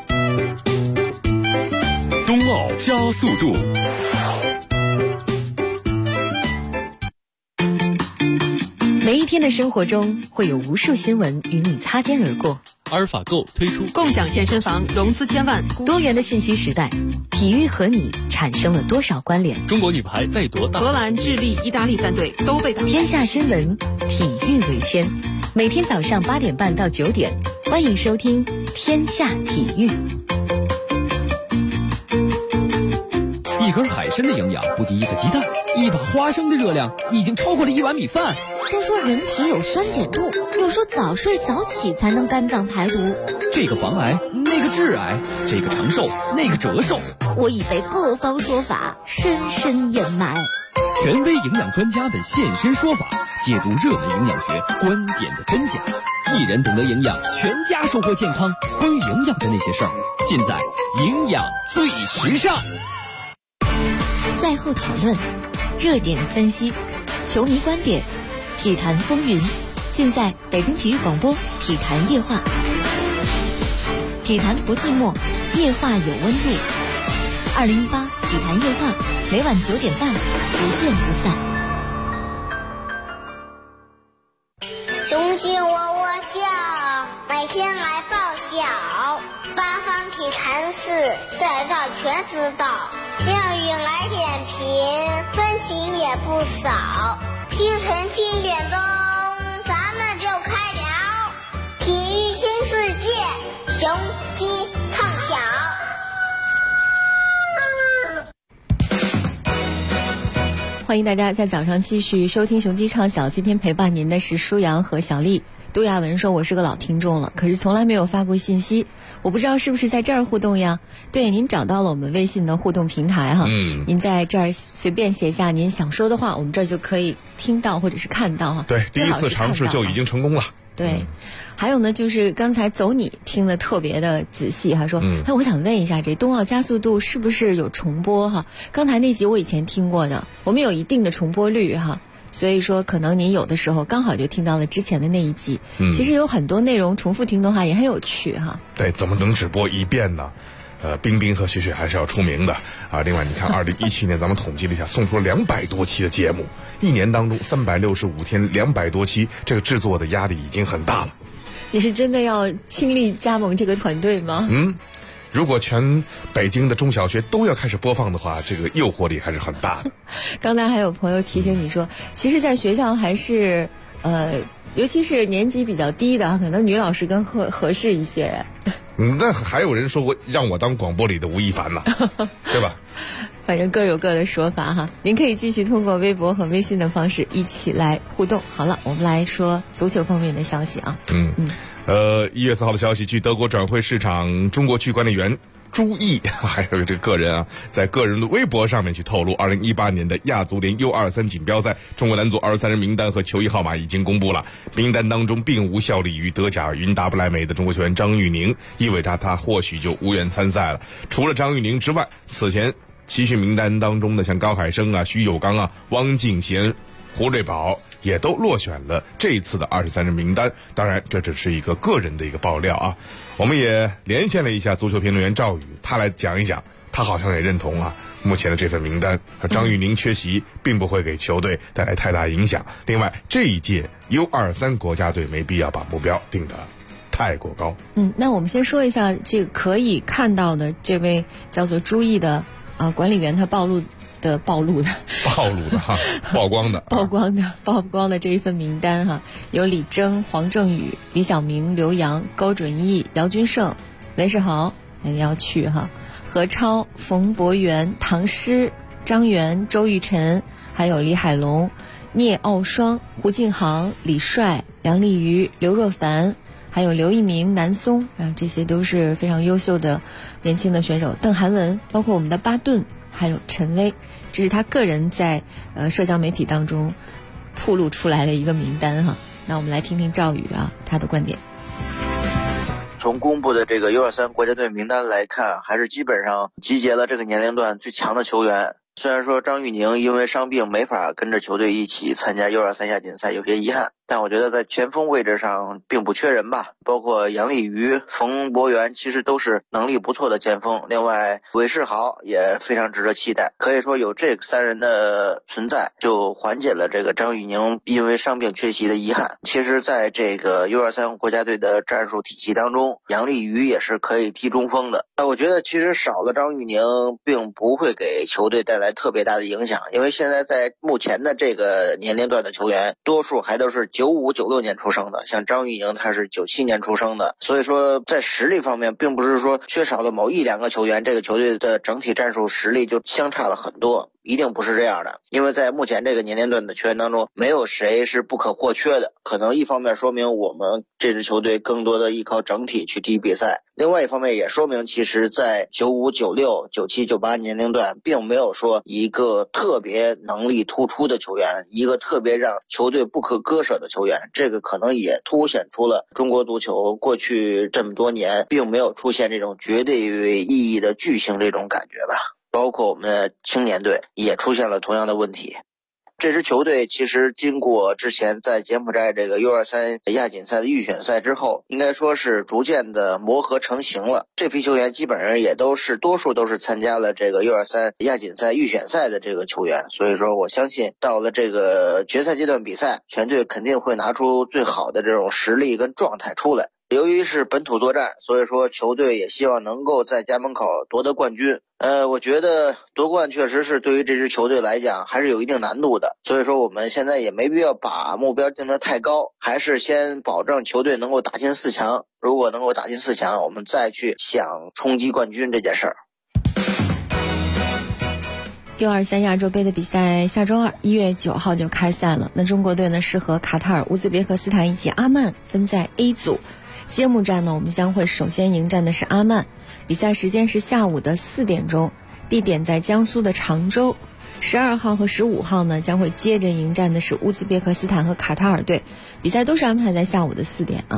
冬奥加速度。 每一天的生活中会有无数新闻与你擦肩而过。 阿尔法购推出共享健身房融资1000万。 多元的信息时代，体育和你产生了多少关联？ 中国女排再夺大荷兰、智利、意大利3队都被打。 天下新闻，体育为先。每天早上8点半到9点，欢迎收听天下体育。 一根海参的营养不敌一个鸡蛋，一把花生的热量已经超过了1碗米饭。 都说人体有酸碱度，又说早睡早起才能肝脏排毒。 这个防癌，那个致癌，这个长寿，那个折寿。 我已被各方说法深深掩埋。 权威营养专家们现身说法，解读热门营养学观点的真假。一人懂得营养，全家收获健康。关于营养的那些事儿，尽在营养最时尚。 赛后讨论，热点分析，球迷观点，体坛风云，尽在北京体育广播体坛夜话。体坛不寂寞，夜话有温度。2018体坛夜话，每晚9点半，不见不散。 雄鸡喔喔叫，每天来报晓。八方体坛事，在这全知道。妙语来点评，分情也不少。清晨7点钟，咱们就开聊体育新世界，雄鸡唱响。 欢迎大家在早上继续收听雄鸡唱晓。今天陪伴您的是舒阳和小丽。杜亚文说，我是个老听众了，可是从来没有发过信息，我不知道是不是在这儿互动呀？对，您找到了我们微信的互动平台哈，您在这儿随便写下您想说的话，我们这儿就可以听到或者是看到哈。 对，第一次尝试就已经成功了。 对，还有呢，就是刚才走你听得特别的仔细哈，说，那我想问一下，这冬奥加速度是不是有重播哈？刚才那集我以前听过的，我们有一定的重播率哈。 所以说可能您有的时候刚好就听到了之前的那一集。其实有很多内容重复听的话也很有趣哈。 对，怎么能只播一遍呢？冰冰和雪雪还是要出名的啊！另外，你看，2017年咱们统计了一下，送出了200多期的节目，一年当中365天200多期，这个制作的压力已经很大了。 你是真的要倾力加盟这个团队吗？ 如果全北京的中小学都要开始播放的话，这个诱惑力还是很大的。 刚才还有朋友提醒你说，其实在学校还是尤其是年级比较低的，可能女老师更合适一些。 那还有人说让我当广播里的吴亦凡呢，对吧？ 反正各有各的说法哈。您可以继续通过微博和微信的方式一起来互动。好了，我们来说足球方面的消息啊。 1月4号的消息，据德国转会市场中国区管理员朱毅还有这个个人在个人的微博上面去透露，2018年的亚足联 U23 锦标赛中国男足23人名单和球衣号码已经公布了。名单当中并无效力于德甲云达不莱梅的中国球员张玉宁，意味着他或许就无缘参赛了。除了张玉宁之外，此前集训名单当中的像高海生徐有刚汪敬贤、胡瑞宝也都落选了这一次的23人名单。当然这只是一个个人的一个爆料我们也连线了一下足球评论员赵宇，他来讲一讲，他好像也认同目前的这份名单，张玉宁缺席并不会给球队带来太大影响。另外这一届 U23 国家队没必要把目标定得太过高。 那我们先说一下这个可以看到的这位叫做朱毅的管理员，他曝光的这一份名单有李征、黄正宇、李晓明、刘洋、高准翼、姚军胜、韦世豪也要去何超、冯博元、唐诗、张元、周玉晨，还有李海龙、聂傲双、胡敬航、李帅、梁丽瑜、刘若凡，还有刘一鸣、南松这些都是非常优秀的年轻的选手。邓涵文，包括我们的巴顿，还有陈威，这是他个人在社交媒体当中曝露出来的一个名单那我们来听听赵宇他的观点。 从公布的这个 U23 国家队名单来看，还是基本上集结了这个年龄段最强的球员。虽然说张玉宁因为伤病没法跟着球队一起参加 U23 亚锦赛有些遗憾，但我觉得在前锋位置上并不缺人吧，包括杨丽瑜、冯博元其实都是能力不错的前锋，另外韦世豪也非常值得期待。可以说有这3人的存在，就缓解了这个张玉宁因为伤病缺席的遗憾。其实在这个 U23 国家队的战术体系当中，杨丽瑜也是可以踢中锋的。我觉得其实少了张玉宁并不会给球队带来特别大的影响，因为现在在目前的这个年龄段的球员多数还都是95、96年出生的，像张玉宁他是97年出生的，所以说在实力方面并不是说缺少了某1、2个球员，这个球队的整体战术实力就相差了很多，一定不是这样的。因为在目前这个年龄段的球员当中，没有谁是不可或缺的，可能一方面说明我们这支球队更多的依靠整体去踢比赛，另外一方面也说明其实在95、96、97、98年龄段并没有说一个特别能力突出的球员，一个特别让球队不可割舍的球员，这个可能也凸显出了中国足球过去这么多年并没有出现这种绝对意义的巨星这种感觉吧。包括我们的青年队也出现了同样的问题。这支球队其实经过之前在柬埔寨这个 U23 亚锦赛的预选赛之后，应该说是逐渐的磨合成型了。这批球员基本上也多数都是参加了这个 U23 亚锦赛预选赛的这个球员，所以说我相信到了这个决赛阶段比赛，全队肯定会拿出最好的这种实力跟状态出来。由于是本土作战，所以说球队也希望能够在家门口夺得冠军。我觉得夺冠确实是对于这支球队来讲还是有一定难度的，所以说我们现在也没必要把目标定得太高，还是先保证球队能够打进4强。如果能够打进4强，我们再去想冲击冠军这件事儿。 U23 亚洲杯的比赛下周2 1月9号就开赛了。那中国队呢是和卡塔尔、乌兹别克斯坦以及阿曼分在 A 组。揭幕战呢，我们将会首先迎战的是阿曼，比赛时间是下午的4点钟，地点在江苏的常州。12号和15号呢将会接着迎战的是乌兹别克斯坦和卡塔尔队，比赛都是安排在下午的4点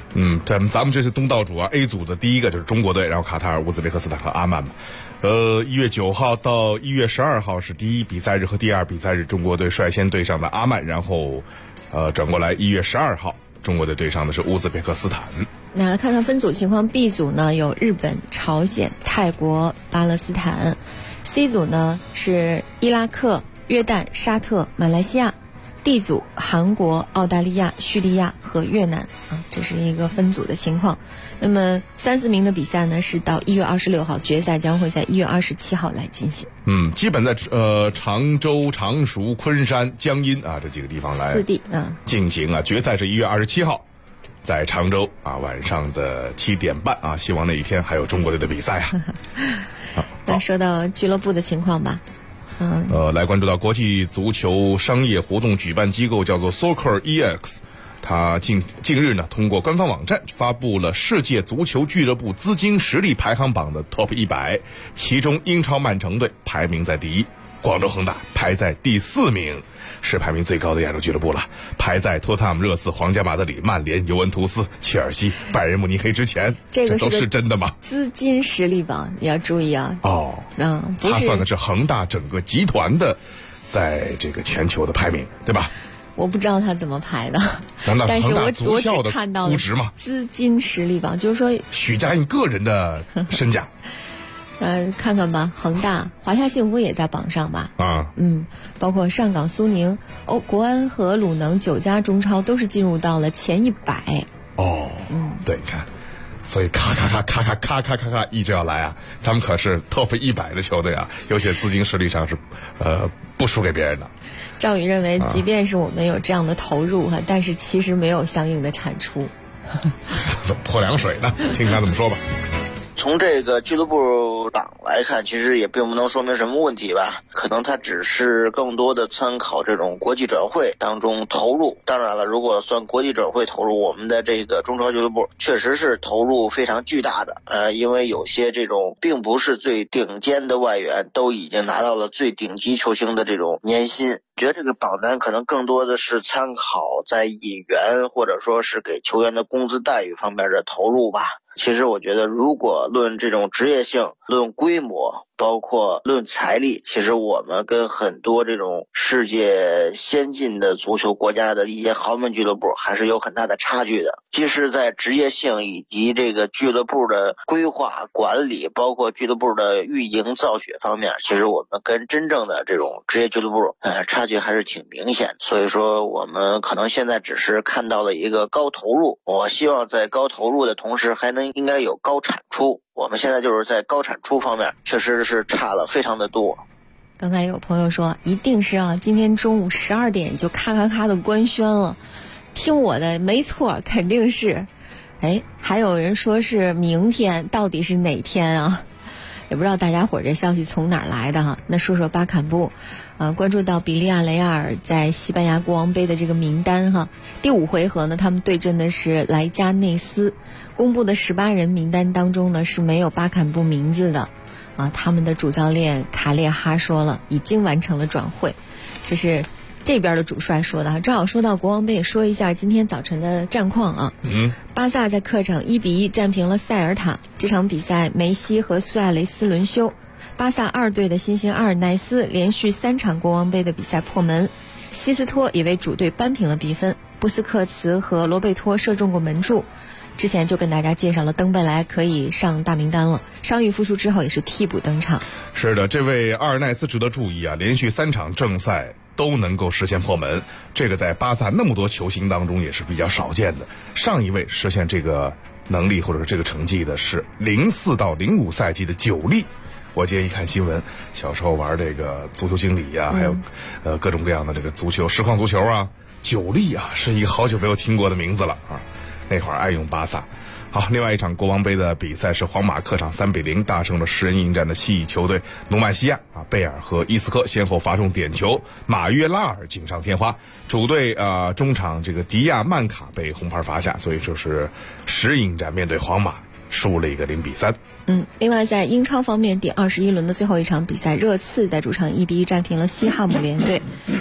咱们这是东道主啊 ，A 组的第一个就是中国队，然后卡塔尔、乌兹别克斯坦和阿曼嘛。1月9号到1月12号是第一比赛日和第二比赛日，中国队率先对上的阿曼，然后转过来1月12号，中国队对上的是乌兹别克斯坦。 那来看看分组情况 ，B 组呢有日本、朝鲜、泰国、巴勒斯坦 ，C 组呢是伊拉克、约旦、沙特、马来西亚。D 组韩国、澳大利亚、叙利亚和越南啊，这是一个分组的情况。那么3、4名的比赛呢是到1月26号，决赛将会在1月27号来进行。 基本在常州、常熟、昆山、江阴啊这几个地方来 4地进行啊。决赛是1月27号，在常州啊晚上的7点半啊，希望那一天还有中国队的比赛啊。 那说到俱乐部的情况吧。 来关注到国际足球商业活动举办机构叫做 Soccer EX， 它近日呢通过官方网站发布了世界足球俱乐部资金实力排行榜的 Top 100，其中英超曼城队排名在第1，广州恒大排在第4名，是排名最高的亚洲俱乐部了，排在托特纳姆热刺、皇家马德里、曼联、尤文图斯、切尔西、拜仁慕尼黑之前。 这都是真的吗？ 资金实力榜你要注意啊。不是， 他算的是恒大整个集团的在这个全球的排名，对吧？ 我不知道他怎么排的， 但是我只看到估值嘛， 资金实力榜就是说许家印个人的身价。 看看吧，恒大、华夏幸福也在榜上吧？包括上港、苏宁、国安和鲁能9家中超都是进入到了前100。 对，你看，所以咔一直要来啊！咱们可是 Top 100的球队啊，有些资金实力上是不输给别人的。 赵宇认为，即便是我们有这样的投入但是其实没有相应的产出。 怎么泼凉水呢？听他这么说吧。 从这个俱乐部榜来看，其实也并不能说明什么问题吧，可能它只是更多的参考这种国际转会当中投入。当然了，如果算国际转会投入，我们的这个中超俱乐部确实是投入非常巨大的。因为有些这种并不是最顶尖的外援都已经拿到了最顶级球星的这种年薪。觉得这个榜单可能更多的是参考在引援或者说是给球员的工资待遇方面的投入吧。其实我觉得如果论这种职业性、论规模，包括论财力，其实我们跟很多这种世界先进的足球国家的一些豪门俱乐部还是有很大的差距的。即使在职业性以及这个俱乐部的规划管理，包括俱乐部的运营造血方面，其实我们跟真正的这种职业俱乐部差距还是挺明显的。所以说我们可能现在只是看到了一个高投入，我希望在高投入的同时还应该有高产出。我们现在就是在高产出方面确实是差了非常的多。 刚才有朋友说一定是今天中午12点就咔的官宣了，听我的没错，肯定是。还有人说是明天，到底是哪天啊？也不知道大家伙这消息从哪儿来的哈。那说说巴坎布，关注到比利亚雷亚尔在西班牙国王杯的这个名单哈。第5回合呢，他们对阵的是莱加内斯，公布的18人名单当中呢是没有巴坎布名字的他们的主教练卡列哈说了，已经完成了转会，这是这边的主帅说的正好说到国王杯，也说一下今天早晨的战况巴萨在客场1-1战平了塞尔塔，这场比赛梅西和苏亚雷斯轮休，巴萨2队的新星阿尔奈斯连续3场国王杯的比赛破门，西斯托也为主队扳平了比分，布斯克茨和罗贝托射中过门柱。之前就跟大家介绍了登贝莱可以上大名单了，伤愈复出之后也是替补登场。 是的，这位阿尔奈斯值得注意连续3场正赛都能够实现破门，这个在巴萨那么多球星当中也是比较少见的。上一位实现这个能力或者是这个成绩的是04到05赛季的9利。我今天一看新闻，小时候玩这个足球经理还有各种各样的这个足球实况足球9利是一个好久没有听过的名字了那会儿爱用巴萨。好，另外一场国王杯的比赛是皇马客场3-0大胜了10人应战的西乙球队努曼西亚贝尔和伊斯科先后罚中点球，马约拉尔锦上添花，主队中场这个迪亚曼卡被红牌罚下，所以就是10应战面对皇马输了一个0-3。 另外在英超方面，第21轮的最后一场比赛，热刺在主场1-1战平了西汉姆联队。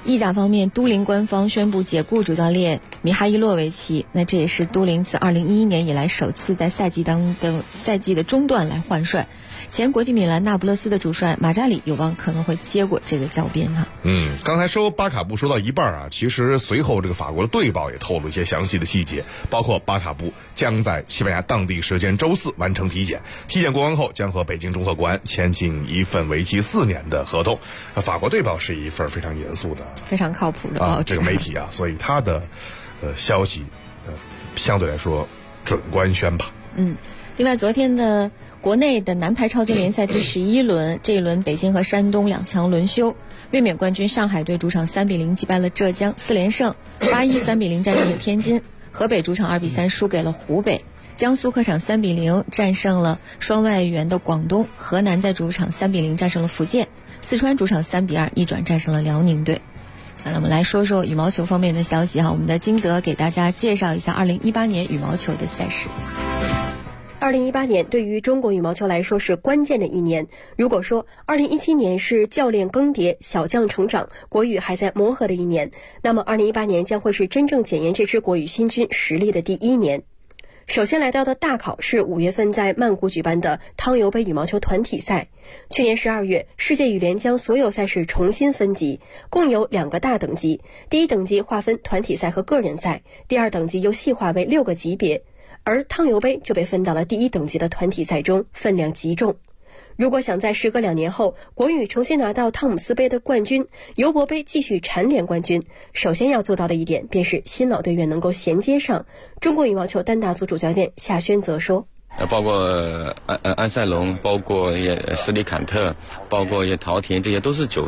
意甲方面，都灵官方宣布解雇主教练米哈伊洛维奇，那这也是都灵自2011年以来首次在赛季的中段来换帅。前国际米兰那不勒斯的主帅马扎里有望可能会接过这个教鞭哈。 刚才说巴卡布说到一半啊，其实随后这个法国的队报也透露一些详细的细节，包括巴卡布将在西班牙当地时间周4完成体检，体检过关后将和北京中赫国安签订一份为期4年的合同。法国队报是一份非常严肃的、 非常靠谱的报纸， 这个媒体啊，所以他的消息相对来说准官宣吧。 另外昨天的国内的男排超级联赛第11轮，这一轮北京和山东2强轮休，卫冕冠军上海队主场3-0击败了浙江，4连胜，8-1 3-0战胜了天津，河北主场2-3输给了湖北，江苏客场3-0战胜了双外援的广东，河南在主场3-0战胜了福建，四川主场3-2逆转战胜了辽宁队。那我们来说说羽毛球方面的消息哈，我们的金泽给大家介绍一下2018年羽毛球的赛事。 2018年对于中国羽毛球来说是关键的一年。如果说2017年是教练更迭、小将成长、国羽还在磨合的一年，那么2018年将会是真正检验这支国羽新军实力的第一年。首先来到的大考是5月份在曼谷举办的汤尤杯羽毛球团体赛。去年12月，世界羽联将所有赛事重新分级，共有2个大等级，第一等级划分团体赛和个人赛，第二等级又细化为6个级别。而汤尤杯就被分到了第一等级的团体赛中，分量极重。如果想在时隔2年后国羽重新拿到汤姆斯杯的冠军，尤伯杯继续蝉联冠军，首先要做到的一点便是新老队员能够衔接上。中国羽毛球单打组主教练夏轩则说， 包括安塞龙，包括一些斯里坎特，包括一些陶田，这些都是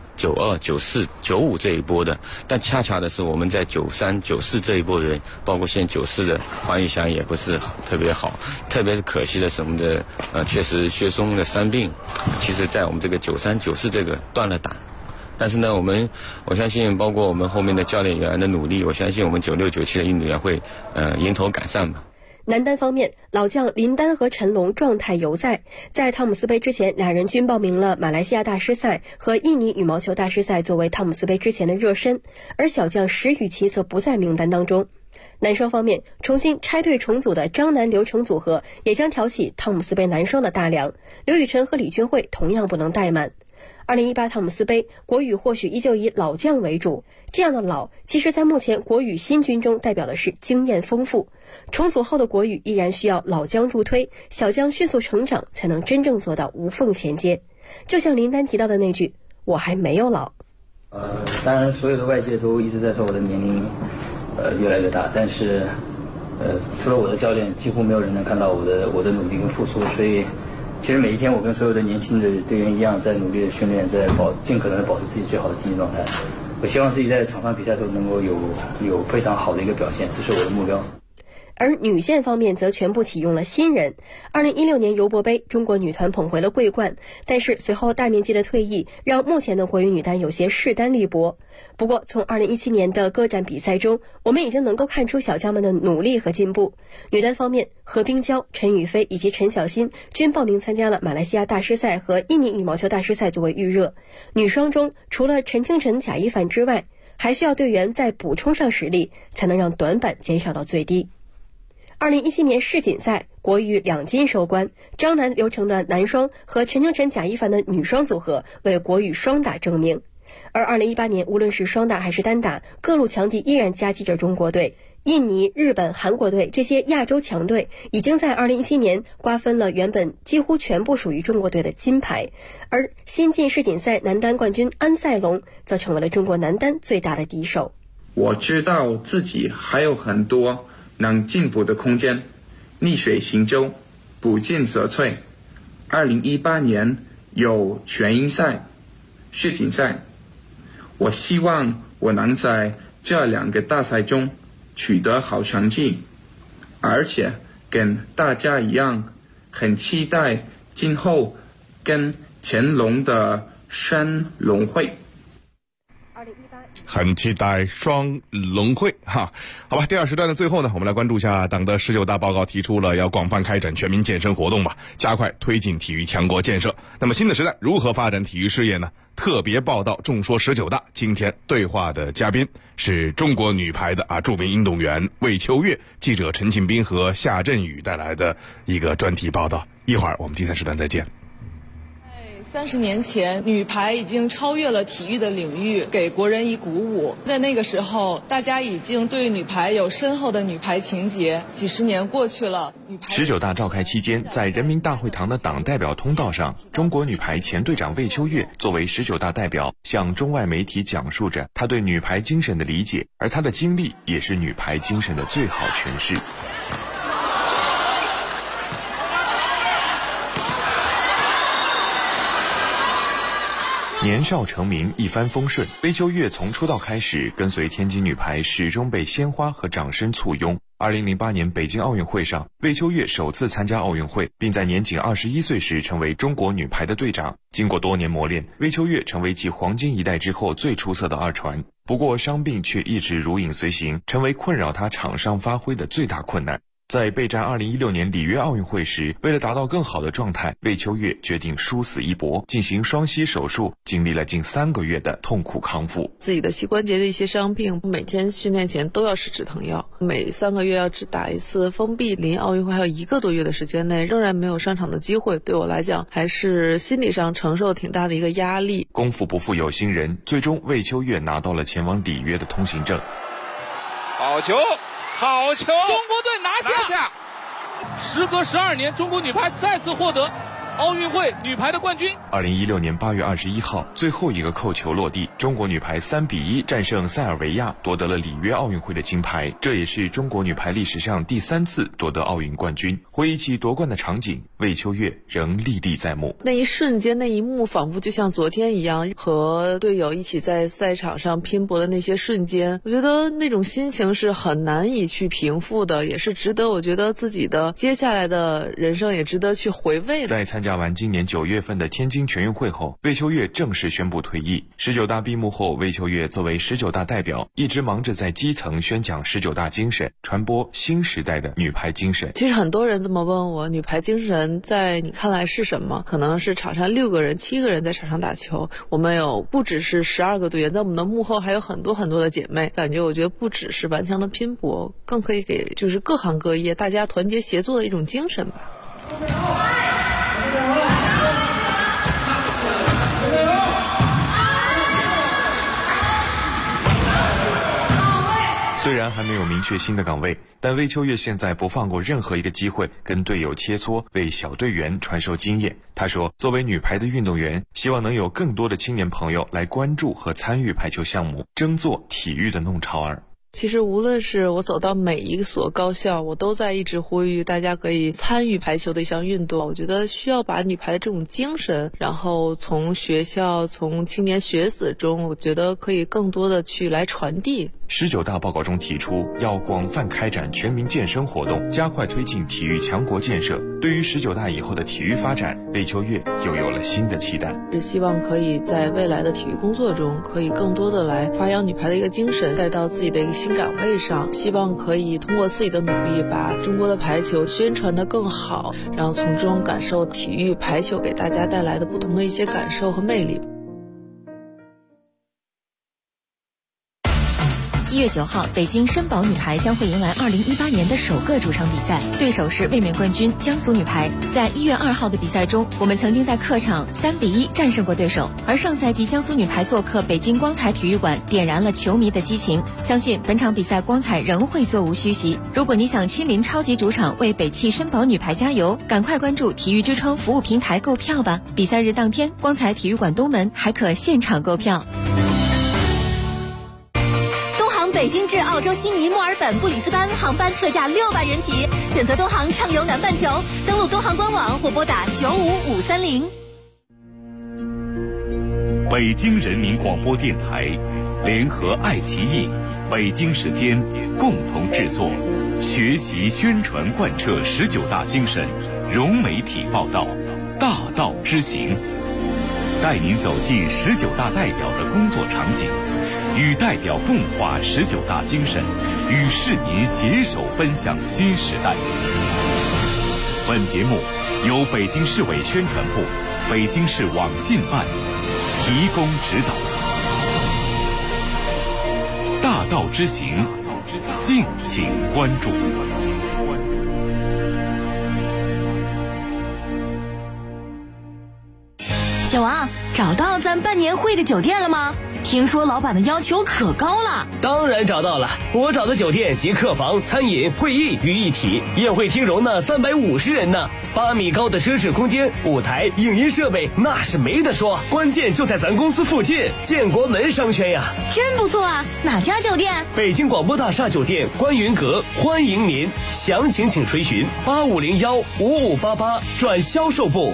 93、92、94、95这一波的。但恰恰的是我们在93、94这一波人，包括现94的黄宇翔也不是特别好，特别是可惜的是我们的确实薛松的伤病，其实在我们这个93、94这个断了档。但是呢，我相信包括我们后面的教练员的努力，我相信我们96、97的运动员会迎头赶上吧。 男单方面，老将林丹和陈龙状态犹在，在汤姆斯杯之前，2人均报名了马来西亚大师赛和印尼羽毛球大师赛作为汤姆斯杯之前的热身，而小将石宇奇则不在名单当中。男双方面，重新拆队重组的张楠刘成组合也将挑起汤姆斯杯男双的大梁，刘雨辰和李俊慧同样不能怠慢。2018汤姆斯杯，国羽或许依旧以老将为主，这样的老，其实在目前国羽新军中代表的是经验丰富。重组后的国羽依然需要老将助推，小将迅速成长，才能真正做到无缝衔接。就像林丹提到的那句，我还没有老。 当然所有的外界都一直在说我的年龄越来越大，但是除了我的教练，几乎没有人能看到我的努力跟付出，所以其实每一天我跟所有的年轻的队员一样，在努力的训练，在尽可能的保持自己最好的竞技状态。我希望自己在场上比赛的时候能够有非常好的一个表现，这是我的目标。 而女线方面则全部启用了新人。2016年尤伯杯，中国女团捧回了桂冠，但是随后大面积的退役让目前的国羽女单有些势单力薄。不过从2017年的各站比赛中，我们已经能够看出小将们的努力和进步。女单方面，何冰娇、陈雨菲以及陈小欣均报名参加了马来西亚大师赛和印尼羽毛球大师赛作为预热。女双中，除了陈清晨、贾一凡之外，还需要队员再补充上实力，才能让短板减少到最低。2017年世锦赛，国羽2金收官，张楠刘成的男双和陈清晨贾一凡的女双组合为国羽双打证明。而2018年无论是双打还是单打，各路强敌依然夹击着中国队。印尼、日本、韩国队这些亚洲强队已经在2017年瓜分了原本几乎全部属于中国队的金牌，而新晋世锦赛男单冠军安塞龙则成为了中国男单最大的敌手。 我知道自己还有很多能进步的空间，逆水行舟，不进则退。2018年有全英赛、世锦赛，我希望我能在这2个大赛中取得好成绩，而且跟大家一样，很期待今后跟乾隆的升龙会。 很期待双龙会哈。好吧，第二时段的最后呢，我们来关注一下党的19大报告提出了要广泛开展全民健身活动吧，加快推进体育强国建设。那么新的时代如何发展体育事业呢？特别报道众说19大，今天对话的嘉宾是中国女排的著名运动员魏秋月，记者陈庆斌和夏振宇带来的一个专题报道。一会儿我们第三时段再见。 30年前，女排已经超越了体育的领域，给国人以鼓舞。在那个时候，大家已经对女排有深厚的女排情结。几十年过去了 ，19大召开期间，在人民大会堂的党代表通道上，中国女排前队长魏秋月作为19大代表，向中外媒体讲述着她对女排精神的理解，而她的经历也是女排精神的最好诠释。年少成名，一帆风顺。魏秋月从出道开始，跟随天津女排始终被鲜花和掌声簇拥。2008年北京奥运会上，魏秋月首次参加奥运会，并在年仅21岁时成为中国女排的队长。经过多年磨练，魏秋月成为继黄金一代之后最出色的二传。不过伤病却一直如影随形，成为困扰她场上发挥的最大困难。在备战2016年里约奥运会时，为了达到更好的状态，魏秋月决定殊死一搏，进行双膝手术，经历了近3个月的痛苦康复。 自己的膝关节的一些伤病，每天训练前都要吃止疼药，每3个月要只打一次封闭，离奥运会还有1个多月的时间内，仍然没有上场的机会，对我来讲还是心理上承受挺大的一个压力。 功夫不负有心人，最终魏秋月拿到了前往里约的通行证。 好球！好球！ 中国队拿下！时隔12年，中国女排再次获得奥运会女排的冠军。 2016年8月21号，最后一个扣球落地，中国女排3比1战胜塞尔维亚，夺得了里约奥运会的金牌。这也是中国女排历史上第3次夺得奥运冠军。回忆起夺冠的场景，魏秋月仍历历在目。 那一瞬间，那一幕仿佛就像昨天一样，和队友一起在赛场上拼搏的那些瞬间，我觉得那种心情是很难以去平复的，也是值得我觉得自己的接下来的人生也值得去回味的。 在参加完今年9月份的天津全运会后，魏秋月正式宣布退役。19大闭幕后，魏秋月作为19大代表，一直忙着在基层宣讲19大精神，传播新时代的女排精神。 其实很多人这么问我，女排精神在你看来是什么？可能是场上6个人、7个人在场上打球，我们有不只是12个队员，在我们的幕后还有很多很多的姐妹。感觉我觉得不只是顽强的拼搏，更可以给就是各行各业大家团结协作的一种精神吧。 虽然还没有明确新的岗位，但魏秋月现在不放过任何一个机会跟队友切磋，为小队员传授经验。他说，作为女排的运动员，希望能有更多的青年朋友来关注和参与排球项目，争做体育的弄潮儿。 其实无论是我走到每一所高校，我都在一直呼吁大家可以参与排球的一项运动。我觉得需要把女排的这种精神，然后从学校、从青年学子中，我觉得可以更多的去来传递。 19大报告中提出，要广泛开展全民健身活动，加快推进体育强国建设。对于19大以后的体育发展，魏秋月又有了新的期待。 是希望可以在未来的体育工作中，可以更多的来发扬女排的一个精神，带到自己的一个新岗位上。希望可以通过自己的努力，把中国的排球宣传得更好，然后从中感受体育排球给大家带来的不同的一些感受和魅力。 1月9号，北京申宝女排将会迎来2018年的首个主场比赛，对手是卫冕冠军江苏女排。在1月2号的比赛中，我们曾经在客场3比1战胜过对手，而上赛季江苏女排做客北京光彩体育馆，点燃了球迷的激情。相信本场比赛光彩仍会座无虚席。如果你想亲临超级主场为北汽申宝女排加油，赶快关注体育之窗服务平台购票吧。比赛日当天，光彩体育馆东门还可现场购票。 北京至澳洲悉尼、墨尔本、布里斯班航班特价600元起，选择东航畅游南半球，登录东航官网或拨打95530。 北京人民广播电台联合爱奇艺、北京时间共同制作，学习宣传贯彻19大精神，融媒体报道，大道之行，带您走进19大代表的工作场景。 与代表共话19大精神，与市民携手奔向新时代。本节目由北京市委宣传部、北京市网信办提供指导。大道之行，敬请关注。 小王，找到咱办年会的酒店了吗？听说老板的要求可高了。 当然找到了，我找的酒店集客房、餐饮、会议于一体，宴会厅容纳350人呢，8米高的奢侈空间，舞台、影音设备那是没得说，关键就在咱公司附近，建国门商圈呀。 真不错啊，哪家酒店？ 北京广播大厦酒店观云阁，欢迎您，详情请垂询8501-5588转销售部。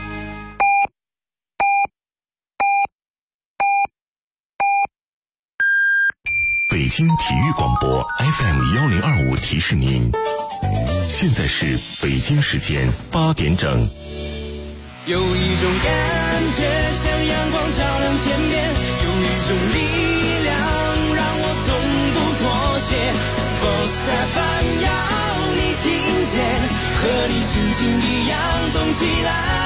北京体育广播 FM1025 提示您，现在是北京时间8点整。 有一种感觉像阳光照亮天边，有一种力量让我从不妥协。Sports FM 要你听见，和你心情一样动起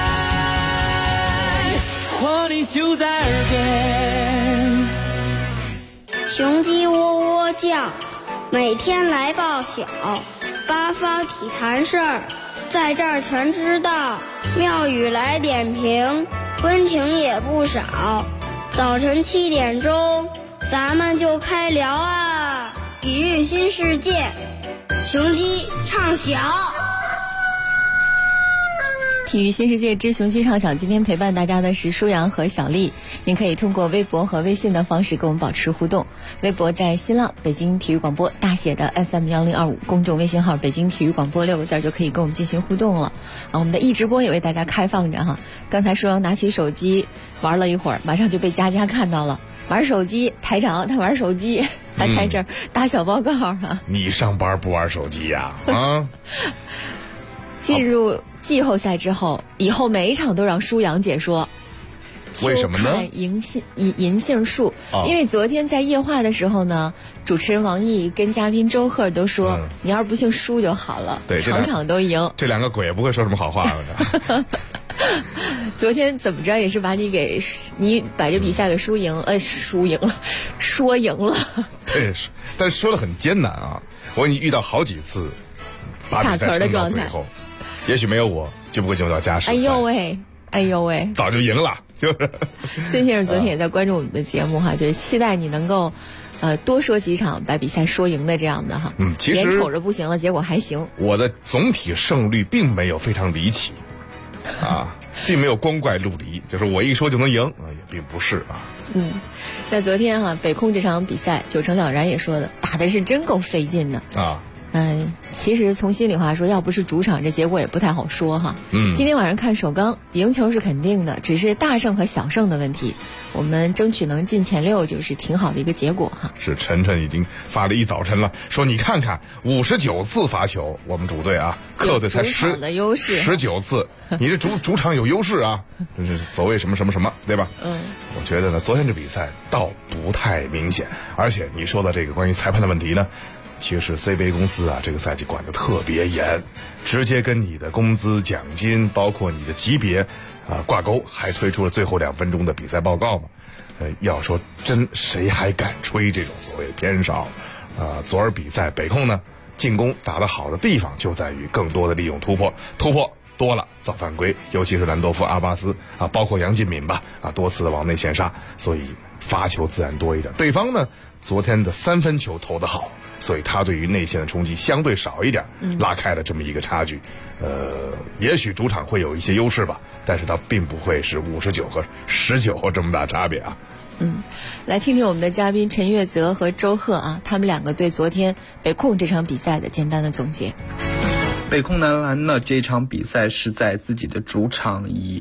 来，活力就在耳边。 雄鸡喔喔叫，每天来报晓，八方体坛事儿，在这儿全知道。妙语来点评，温情也不少。早晨7点钟，咱们就开聊啊！体育新世界，雄鸡唱晓。 体育新世界之雄鸡唱响，今天陪伴大家的是舒阳和小丽。您可以通过微博和微信的方式跟我们保持互动。微博在新浪北京体育广播大写的 FM1025，公众微信号北京体育广播6个字就可以跟我们进行互动了。我们的一直播也为大家开放着哈。刚才舒阳拿起手机玩了一会儿，马上就被佳佳看到了。玩手机，台长他玩手机，还在这儿打小报告啊。 你上班不玩手机呀？啊？ 进入季后赛之后，以后每一场都让舒阳解说。 为什么呢？ 银杏树，因为昨天在夜话的时候呢，主持人王毅跟嘉宾周赫都说，你要是不姓舒就好了， 对， 场场都赢。 这两个鬼也不会说什么好话的。 昨天怎么着也是把你把这比赛给说赢了。 对，但是说的很艰难啊！我已经遇到好几次把比赛撑到最后，也许没有我就不会进入到加时赛。 哎呦喂， 早就赢了。就是孙先生昨天也在关注我们的节目哈，就是期待你能够多说几场把比赛说赢的这样的哈。 其实眼瞅着不行了，结果还行。 我的总体胜率并没有非常离奇啊，并没有光怪陆离，就是我一说就能赢也并不是啊。 那昨天哈北控这场比赛9成了然也说的，打的是真够费劲的啊。其实从心里话说，要不是主场，这结果也不太好说哈。今天晚上看首钢，赢球是肯定的，只是大胜和小胜的问题。我们争取能进前6，就是挺好的一个结果哈。 是晨晨已经发了一早晨了，说你看看59次罚球，我们主队啊，客队才19次，你这主场有优势啊，这是所谓什么什么什么，对吧？我觉得呢，昨天这比赛倒不太明显，而且你说的这个关于裁判的问题呢。其实 CBA 公司啊，这个赛季管得特别严，直接跟你的工资、奖金，包括你的级别挂钩，还推出了最后2分钟的比赛报告嘛。要说真，谁还敢吹这种所谓的偏少？昨儿比赛北控呢，进攻打得好的地方就在于更多的利用突破多了造犯规，尤其是兰多夫、阿巴斯包括杨进敏吧多次的往内线杀，所以罚球自然多一点。对方呢，昨天的3分球投得好。所以他对于内线的冲击相对少一点，拉开了这么一个差距。也许主场会有一些优势吧，但是它并不会是59和19这么大差别啊。 来听听我们的嘉宾陈月泽和周赫啊，他们2个对昨天北控这场比赛的简单的总结。 北控男篮呢，这场比赛是在自己的主场以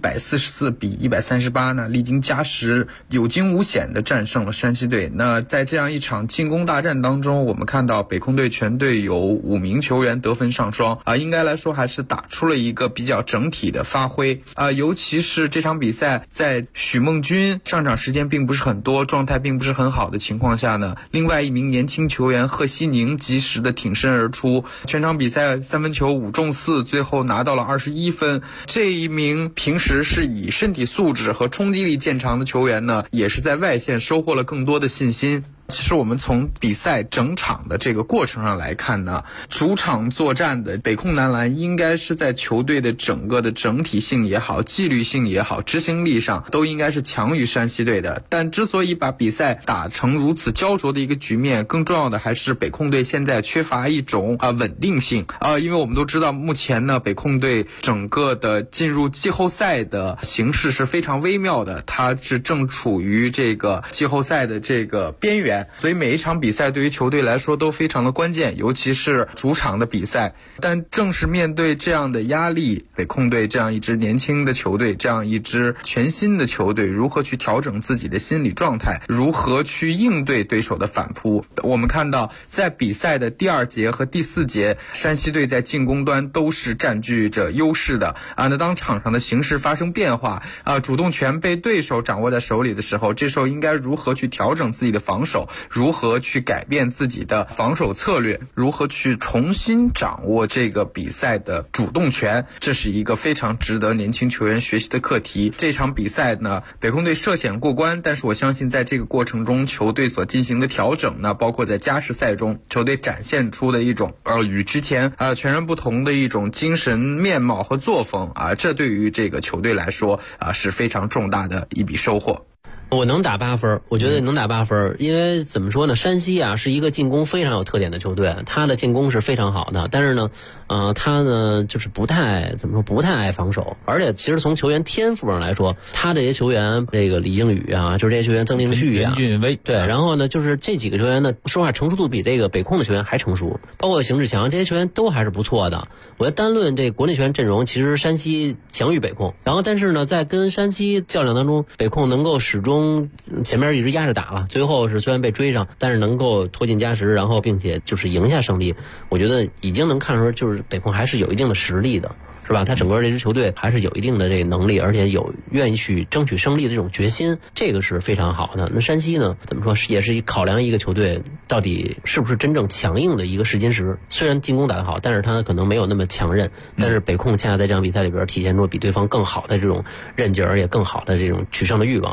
144比138呢，历经加时有惊无险的战胜了山西队。那在这样一场进攻大战当中，我们看到北控队全队有5名球员得分上双应该来说还是打出了一个比较整体的发挥尤其是这场比赛在许梦君上场时间并不是很多，状态并不是很好的情况下呢，另外一名年轻球员贺西宁及时的挺身而出，全场比赛3分球5中4，最后拿到了21分。这一名平时是以身体素质和冲击力见长的球员呢，也是在外线收获了更多的信心。其实我们从比赛整场的这个过程上来看呢，主场作战的北控男篮应该是在球队的整个的整体性也好，纪律性也好，执行力上都应该是强于山西队的。但之所以把比赛打成如此焦灼的一个局面，更重要的还是北控队现在缺乏一种稳定性因为我们都知道目前呢，北控队整个的进入季后赛的形势是非常微妙的，它是正处于这个季后赛的这个边缘，所以每一场比赛对于球队来说都非常的关键，尤其是主场的比赛。但正是面对这样的压力，北控队这样一支年轻的球队，这样一支全新的球队，如何去调整自己的心理状态，如何去应对对手的反扑。我们看到在比赛的第2节和第4节，山西队在进攻端都是占据着优势的那当场上的形势发生变化主动权被对手掌握在手里的时候，这时候应该如何去调整自己的防守，如何去改变自己的防守策略，如何去重新掌握这个比赛的主动权，这是一个非常值得年轻球员学习的课题。这场比赛呢，北控队涉险过关，但是我相信在这个过程中球队所进行的调整呢，包括在加时赛中球队展现出的一种与之前全然不同的一种精神面貌和作风这对于这个球队来说是非常重大的一笔收获。 我能打8分，我觉得能打8分，因为怎么说呢，山西是一个进攻非常有特点的球队，他的进攻是非常好的，但是呢他呢就是不太爱防守，而且其实从球员天赋上来说，他这些球员这个李靖宇就是这些球员曾令旭任俊威对，然后呢就是这几个球员呢说话成熟度比这个北控的球员还成熟，包括邢志强，这些球员都还是不错的。我觉得单论这国内球员阵容，其实山西强于北控，然后但是呢在跟山西较量当中，北控能够始终前面一直压着打了，最后是虽然被追上，但是能够拖进加时，然后并且就是赢下胜利，我觉得已经能看出就是北控还是有一定的实力的，是吧？他整个这支球队还是有一定的这个能力，而且有愿意去争取胜利的这种决心，这个是非常好的。那山西呢，怎么说也是考量一个球队到底是不是真正强硬的一个试金石。虽然进攻打得好，但是他可能没有那么强韧，但是北控恰恰在这场比赛里边体现出比对方更好的这种韧劲儿，也更好的这种取胜的欲望。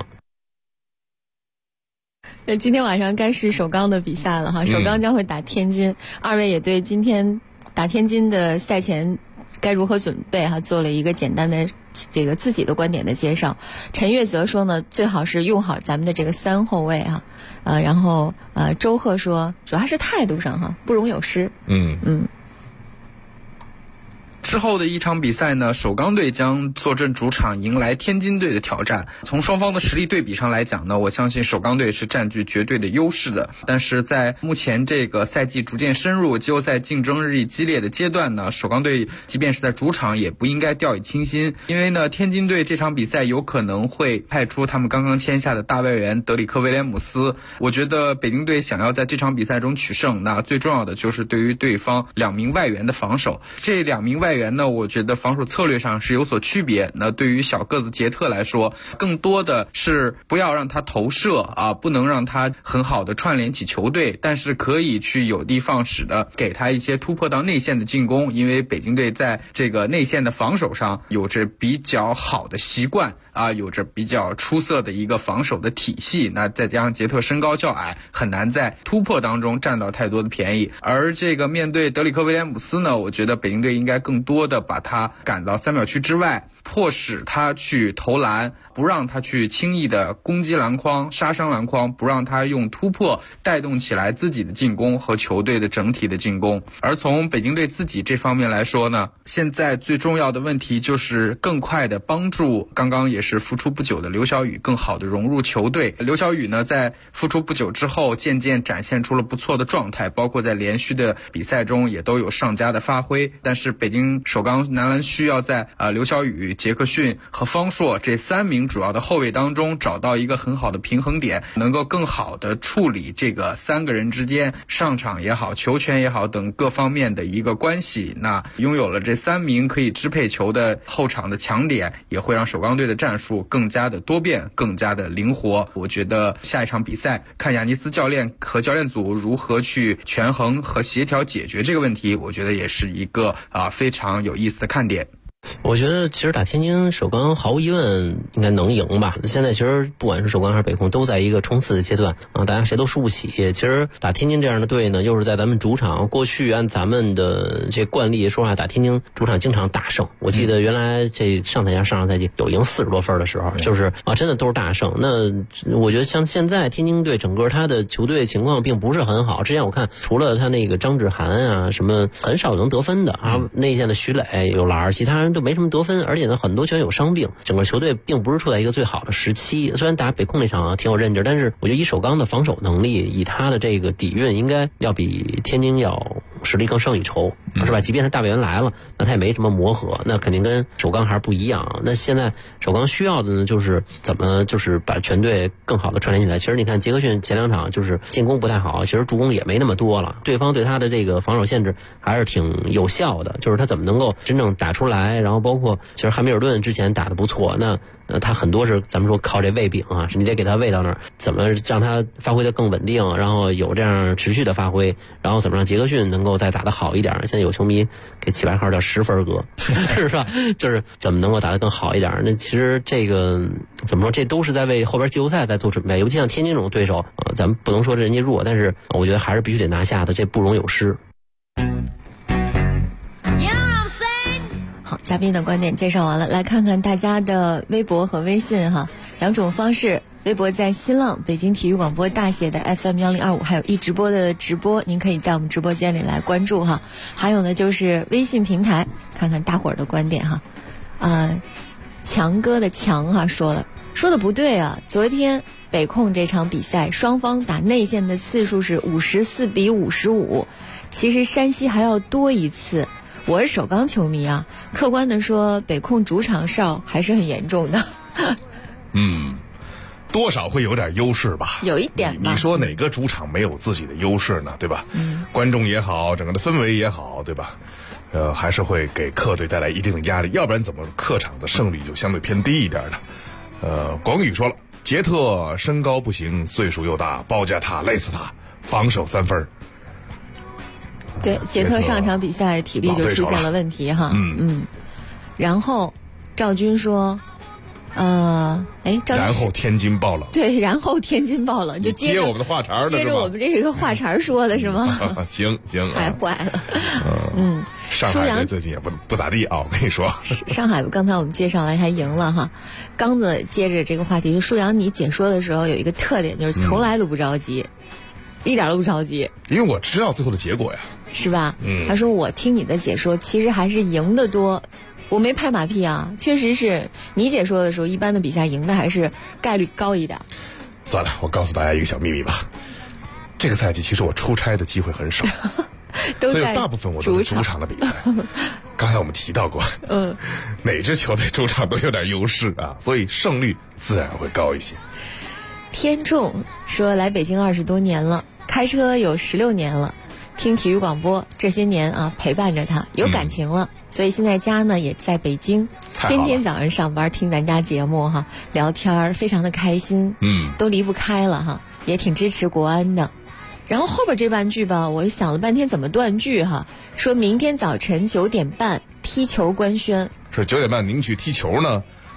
那今天晚上该是首钢的比赛了哈，首钢将会打天津，二位也对今天打天津的赛前该如何准备做了一个简单的这个自己的观点的介绍。陈悦则说呢，最好是用好咱们的这个3后卫然后周贺说主要是态度上不容有失。 之后的一场比赛呢，首钢队将坐镇主场迎来天津队的挑战。从双方的实力对比上来讲呢，我相信首钢队是占据绝对的优势的。但是在目前这个赛季逐渐深入、季后赛竞争日益激烈的阶段呢，首钢队即便是在主场也不应该掉以轻心，因为呢，天津队这场比赛有可能会派出他们刚刚签下的大外援德里克·威廉姆斯。我觉得北京队想要在这场比赛中取胜，那最重要的就是对于对方2名外援的防守。这2名外援呢，我觉得防守策略上是有所区别。那对于小个子杰特来说，更多的是不要让他投射不能让他很好的串联起球队，但是可以去有的放矢的给他一些突破到内线的进攻，因为北京队在这个内线的防守上有着比较好的习惯有着比较出色的一个防守的体系。那再加上杰特身高较矮，很难在突破当中占到太多的便宜。而这个面对德里克·威廉姆斯呢，我觉得北京队应该更多的把他赶到3秒区之外， 迫使他去投篮，不让他去轻易的攻击篮筐、杀伤篮筐，不让他用突破带动起来自己的进攻和球队的整体的进攻。而从北京队自己这方面来说呢，现在最重要的问题就是更快的帮助刚刚也是复出不久的刘晓宇更好的融入球队。刘晓宇呢，在复出不久之后渐渐展现出了不错的状态，包括在连续的比赛中也都有上佳的发挥。但是北京首钢男篮需要在刘晓宇、杰克逊和方硕这3名主要的后卫当中找到一个很好的平衡点，能够更好的处理这个3个人之间上场也好、球权也好等各方面的一个关系。那拥有了这3名可以支配球的后场的强点，也会让首钢队的战术更加的多变、更加的灵活。我觉得下一场比赛看亚尼斯教练和教练组如何去权衡和协调解决这个问题，我觉得也是一个非常有意思的看点。 我觉得其实打天津首钢毫无疑问应该能赢吧。现在其实不管是首钢还是北控都在一个冲刺的阶段啊，大家谁都输不起。其实打天津这样的队呢，又是在咱们主场，过去按咱们的这惯例说话，打天津主场经常大胜。我记得原来这上上赛季有赢40多分的时候，就是真的都是大胜。那我觉得像现在天津队整个他的球队情况并不是很好。之前我看除了他那个张志涵啊什么很少能得分的啊，内线的徐磊有篮，其他人都没什么得分，而且呢很多球员有伤病，整个球队并不是处在一个最好的时期。虽然打北控那场挺有韧劲，但是我觉得以首钢的防守能力，以他的这个底蕴，应该要比天津要实力更胜一筹，是吧？即便他大外援来了，那他也没什么磨合，那肯定跟首钢还是不一样。那现在首钢需要的呢，就是怎么就是把全队更好的串联起来。其实你看杰克逊前2场就是进攻不太好，其实助攻也没那么多了，对方对他的这个防守限制还是挺有效的，就是他怎么能够真正打出来。然后包括其实汉密尔顿之前打得不错，那他很多是咱们说靠这喂饼啊，是你得给他喂到那儿，怎么让他发挥得更稳定，然后有这样持续的发挥，然后怎么让杰克逊能够再打得好一点。现在有球迷给起外号叫10分哥是吧？就是怎么能够打得更好一点。那其实这个怎么说，这都是在为后边季后赛在做准备。尤其像天津这种对手，咱们不能说人家弱，但是我觉得还是必须得拿下的，这不容有失。 好，嘉宾的观点介绍完了，来看看大家的微博和微信哈，两种方式。微博在新浪北京体育广播大写的 FM1025，还有一直播的直播，您可以在我们直播间里来关注哈。还有呢就是微信平台，看看大伙儿的观点哈。强哥的强哈说的不对啊，昨天北控这场比赛双方打内线的次数是54比55，其实山西还要多一次。我是首钢球迷啊，客观的说北控主场哨还是很严重的。 多少会有点优势吧， 有一点吧。 你说哪个主场没有自己的优势呢？对吧？观众也好，整个的氛围也好，对吧？还是会给客队带来一定的压力，要不然怎么客场的胜率就相对偏低一点呢？广宇说了，杰特身高不行，岁数又大，包夹他，累死他，防守3分。 对，杰特上场比赛体力就出现了问题哈。然后赵军说， 然后天津爆冷。 对，然后天津爆冷，就接我们的话茬的， 接着我们这个话茬说的是吗？ 行， 太坏了。 上海最近也不咋地啊，我跟你说。 上海刚才我们介绍了还赢了哈。刚子接着这个话题，就舒阳你解说的时候有一个特点，就是从来都不着急。一点都不着急， 因为我知道最后的结果呀， 是吧？他说我听你的解说，其实还是赢得多，我没拍马屁啊，确实是你解说的时候，一般的比赛赢的还是概率高一点。 算了，我告诉大家一个小秘密吧，这个赛季其实我出差的机会很少，所以大部分我都是主场的比赛。刚才我们提到过，哪支球队主场都有点优势啊，所以胜率自然会高一些。 天众说来北京20多年了，开车有16年了，听体育广播这些年啊陪伴着他，有感情了，所以现在家呢也在北京，天天早上上班听咱家节目哈，聊天非常的开心，都离不开了哈，也挺支持国安的。然后后边这半句吧，我想了半天怎么断句哈，说明天早晨9点半踢球官宣， 是9点半您去踢球呢，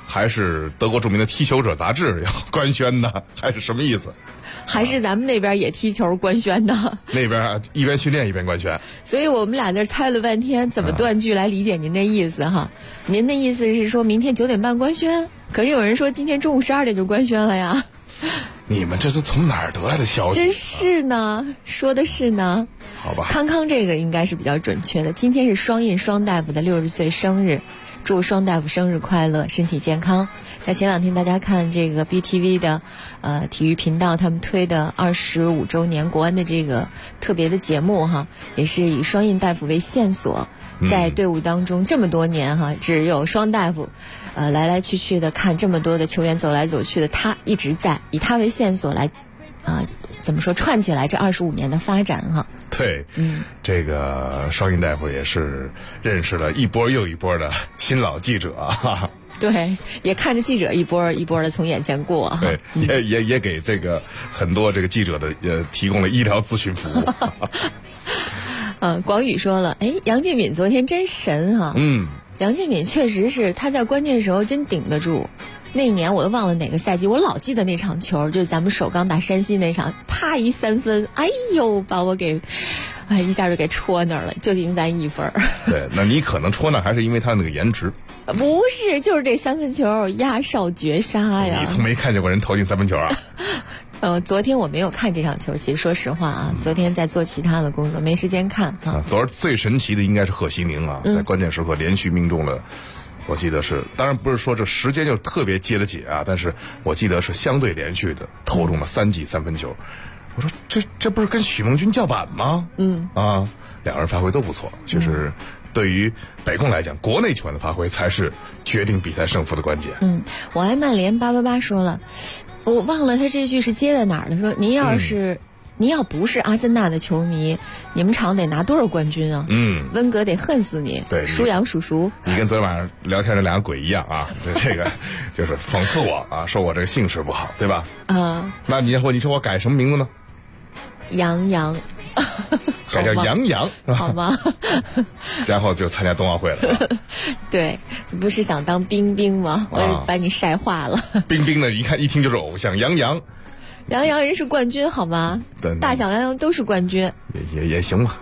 还是德国著名的踢球者杂志要官宣呢？还是什么意思？ 还是咱们那边也踢球官宣呢？ 那边一边训练一边官宣。 所以我们俩这猜了半天，怎么断句来理解您这意思哈？您的意思是说明天9点半官宣，可是有人说今天中午12点就官宣了呀？ 你们这是从哪儿得来的消息？ 真是呢，说的是呢。 好吧， 康康这个应该是比较准确的。今天是双印双大夫的60岁生日，祝双大夫生日快乐，身体健康。那前两天大家看这个 BTV 的体育频道他们推的25周年国安的这个特别的节目哈，也是以双印大夫为线索，在队伍当中这么多年哈，只有双大夫来来去去的看这么多的球员走来走去的，他一直在以他为线索来怎么说串起来这25年的发展哈。 对，这个双印大夫也是认识了一波又一波的新老记者啊。 对，也看着记者一波一波的从眼前过。 对，也给这个很多这个记者的提供了医疗咨询服务。 广宇说了，杨敬敏昨天真神哈。杨敬敏确实是他在关键时候真顶得住。那一年我都忘了哪个赛季，我老记得那场球，就是咱们首钢打山西那场，啪一3分，哎呦，把我给，一下就给戳那儿了，就赢咱1分。 对，那你可能戳那还是因为他那个颜值。 不是，就是这3分球压哨绝杀呀！ 你从没看见过人投进3分球啊？ 昨天我没有看这场球，其实说实话啊，昨天在做其他的工作，没时间看啊。 昨儿最神奇的应该是贺西宁啊，在关键时刻连续命中了。我记得是，当然不是说这时间就特别接得紧啊，但是我记得是相对连续的投中了3记3分球。我说这不是跟许梦君叫板吗？两个人发挥都不错，就是对于北控来讲，国内球员的发挥才是决定比赛胜负的关键。 我爱曼联888说了，我忘了他这句是接在哪儿了，说您要不是阿森纳的球迷，你们场得拿多少冠军啊？温格得恨死你。 对， 舒阳叔叔， 你跟昨晚上聊天的两个鬼一样啊！这个就是讽刺我啊，说我这个姓氏不好，对吧？那你说我改什么名字呢？ 杨洋， 改叫杨洋， 好吗？ 然后就参加冬奥会了。 对，你不是想当冰冰吗？我就把你晒化了。 冰冰的，一听就是偶像，杨洋。 杨洋人是冠军好吗？大小杨洋都是冠军， 也行吧。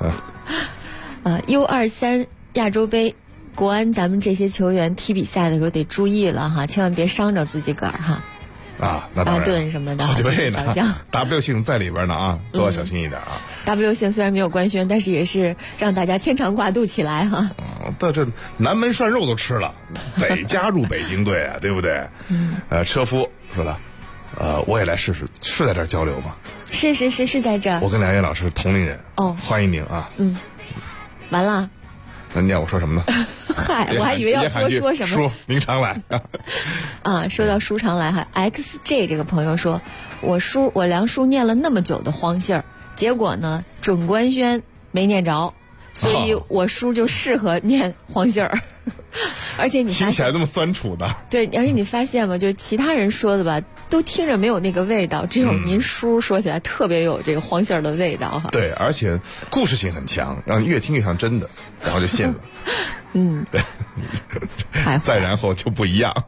U23亚洲杯，国安咱们这些球员踢比赛的时候得注意了哈，千万别伤着自己个儿哈。 那当然， 巴顿什么的， 好几位呢。W 姓在里边呢啊，都要小心一点啊。 W 姓虽然没有官宣，但是也是让大家牵肠挂肚起来哈。 这南门涮肉都吃了，得加入北京队啊，对不对？车夫说了。我也来试试，是在这儿交流吗？ 是在这儿。 我跟梁岩老师同龄人欢迎您啊。 完了。 那你让我说什么呢？ 嗨，我还以为要多说什么。 叔，您常来。 说到叔常来哈 ，XJ 这个朋友说，我梁叔念了那么久的黄姓儿，结果呢准官宣没念着，所以我叔就适合念黄姓儿。而且你听起来这么酸楚的。 对，而且你发现吗？就其他人说的吧，都听着没有那个味道，只有您叔说起来特别有这个黄杏儿的味道哈。 对，而且故事性很强，让你越听越像真的，然后就信了。对。再然后就不一样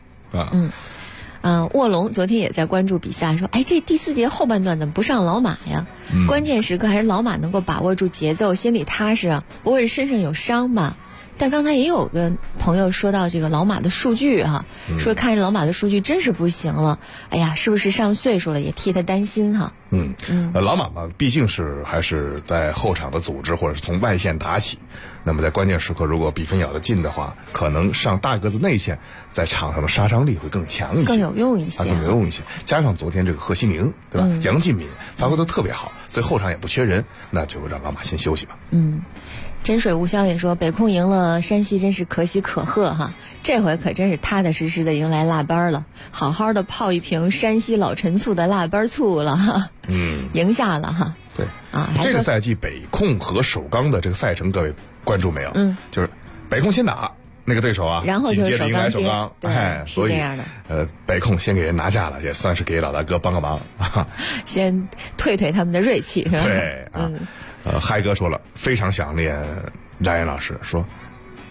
卧龙昨天也在关注比赛，说这第4节后半段怎么不上老马呀？关键时刻还是老马能够把握住节奏，心里踏实啊，不会是身上有伤吧？但刚才也有个朋友说到这个老马的数据哈，说看老马的数据真是不行了，是不是上岁数了，也替他担心哈。 老马嘛，毕竟是还是在后场的组织，或者是从外线打起。那么在关键时刻，如果比分咬得近的话，可能上大个子内线，在场上的杀伤力会更强一些， 更有用一些。 更有用一些。加上昨天这个贺西宁，对吧？杨敬敏发挥都特别好，所以后场也不缺人，那就让老马先休息吧。 真水无香也说，北控赢了山西真是可喜可贺哈，这回可真是踏踏实实的迎来腊八了，好好的泡一瓶山西老陈醋的腊八醋了哈。赢下了哈。 对这个赛季北控和首钢的这个赛程，各位关注没有？就是北控先打那个对手啊， 然后紧接着迎来首钢， 所以这样的。 北控先给人拿下了，也算是给老大哥帮个忙， 先退他们的锐气是吧？ 对嗨哥说了，非常想念张岩老师，说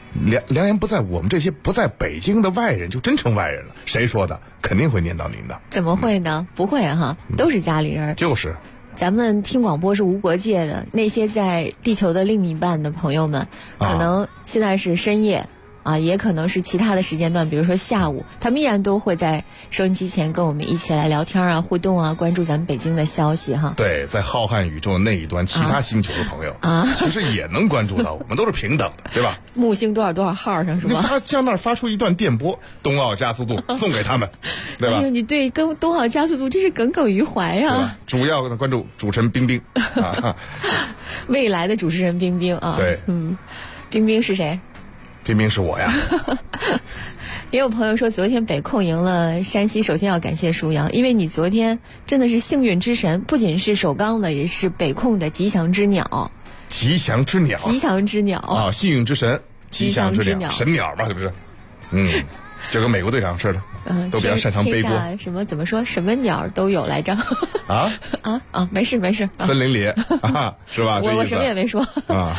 良言不在我们这些不在北京的外人就真成外人了。谁说的？肯定会念叨您的。 怎么会呢？不会哈，都是家里人。 就是咱们听广播是无国界的，那些在地球的另一半的朋友们，可能现在是深夜啊，也可能是其他的时间段，比如说下午，他们依然都会在收音机前跟我们一起来聊天啊、互动啊，关注咱们北京的消息哈。 对，在浩瀚宇宙的那一端，其他星球的朋友其实也能关注到，我们都是平等的，对吧？ 木星多少多少号上是吧？ 他向那儿发出一段电波，冬奥加速度送给他们，对吧？ 哎呦，你对跟冬奥加速度真是耿耿于怀啊！ 主要关注主持人冰冰啊， 未来的主持人冰冰啊。 对， 冰冰是谁？ 冰冰是我呀。 也有朋友说，昨天北控赢了山西，首先要感谢舒阳，因为你昨天真的是幸运之神，不仅是首钢的，也是北控的吉祥之鸟。 吉祥之鸟， 吉祥之鸟啊，幸运之神，吉祥之鸟，神鸟嘛，是不是？就跟美国队长似的，都比较擅长背锅。 什么怎么说？什么鸟都有来着？没事。 森林里啊，是吧？ 我什么也没说啊。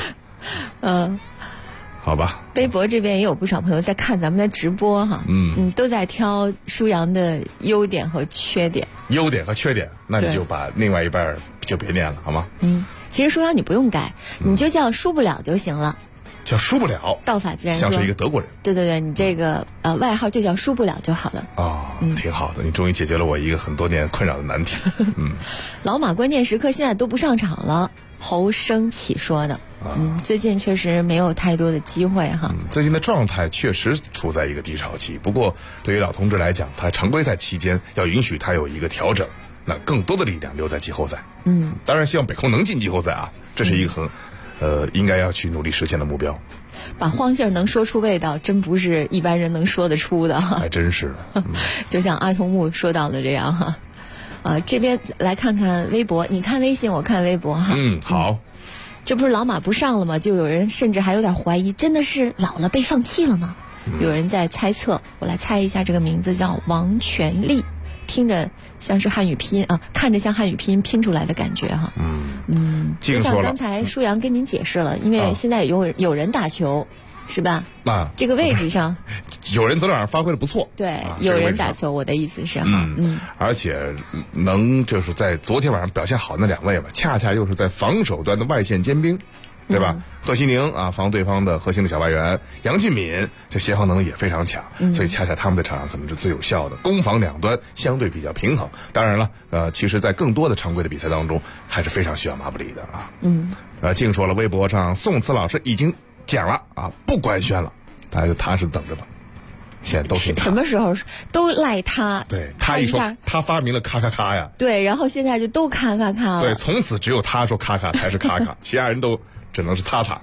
好吧， 微博这边也有不少朋友在看咱们的直播哈，都在挑舒阳的优点和缺点。 优点和缺点，那你就把另外一半就别念了，好吗？ 其实舒阳你不用改，你就叫输不了就行了。 叫输不了， 道法自然说， 像是一个德国人。 对，你这个外号就叫输不了就好了。 挺好的，你终于解决了我一个很多年困扰的难题。 老马关键时刻现在都不上场了，侯生启说的。最近确实没有太多的机会哈。 最近的状态确实处在一个低潮期，不过对于老同志来讲，他常规赛期间要允许他有一个调整，那更多的力量留在季后赛。当然希望北控能进季后赛啊，这是一个很应该要去努力实现的目标。 把荒信儿能说出味道，真不是一般人能说得出的。 还真是的。 就像阿童木说到的这样哈。这边来看看微博，你看微信，我看微博哈。 好。 这不是老马不上了吗？就有人甚至还有点怀疑，真的是老了被放弃了吗？有人在猜测，我来猜一下，这个名字叫王全利，听着像是汉语拼音啊，看着像汉语拼音拼出来的感觉哈。就像刚才舒阳跟您解释了，因为现在有人打球，是吧？这个位置上， 有人昨天晚上发挥的不错。 对，有人打球，我的意思是哈。 而且能就是在昨天晚上表现好那两位吧，恰恰又是在防守端的外线尖兵，对吧？贺西宁啊，防对方的核心的小外援；杨俊敏这协防能力也非常强，所以恰恰他们的场上可能是最有效的，攻防两端相对比较平衡。当然了，其实在更多的常规的比赛当中，还是非常需要马布里的啊。净说了，微博上宋慈老师已经讲了啊，不官宣了，大家就踏实等着吧。现在都是什么时候都赖他？ 对，他一说他发明了咔咔咔呀。 对，然后现在就都咔咔咔了。 对，从此只有他说咔咔才是咔咔，其他人都只能是擦擦。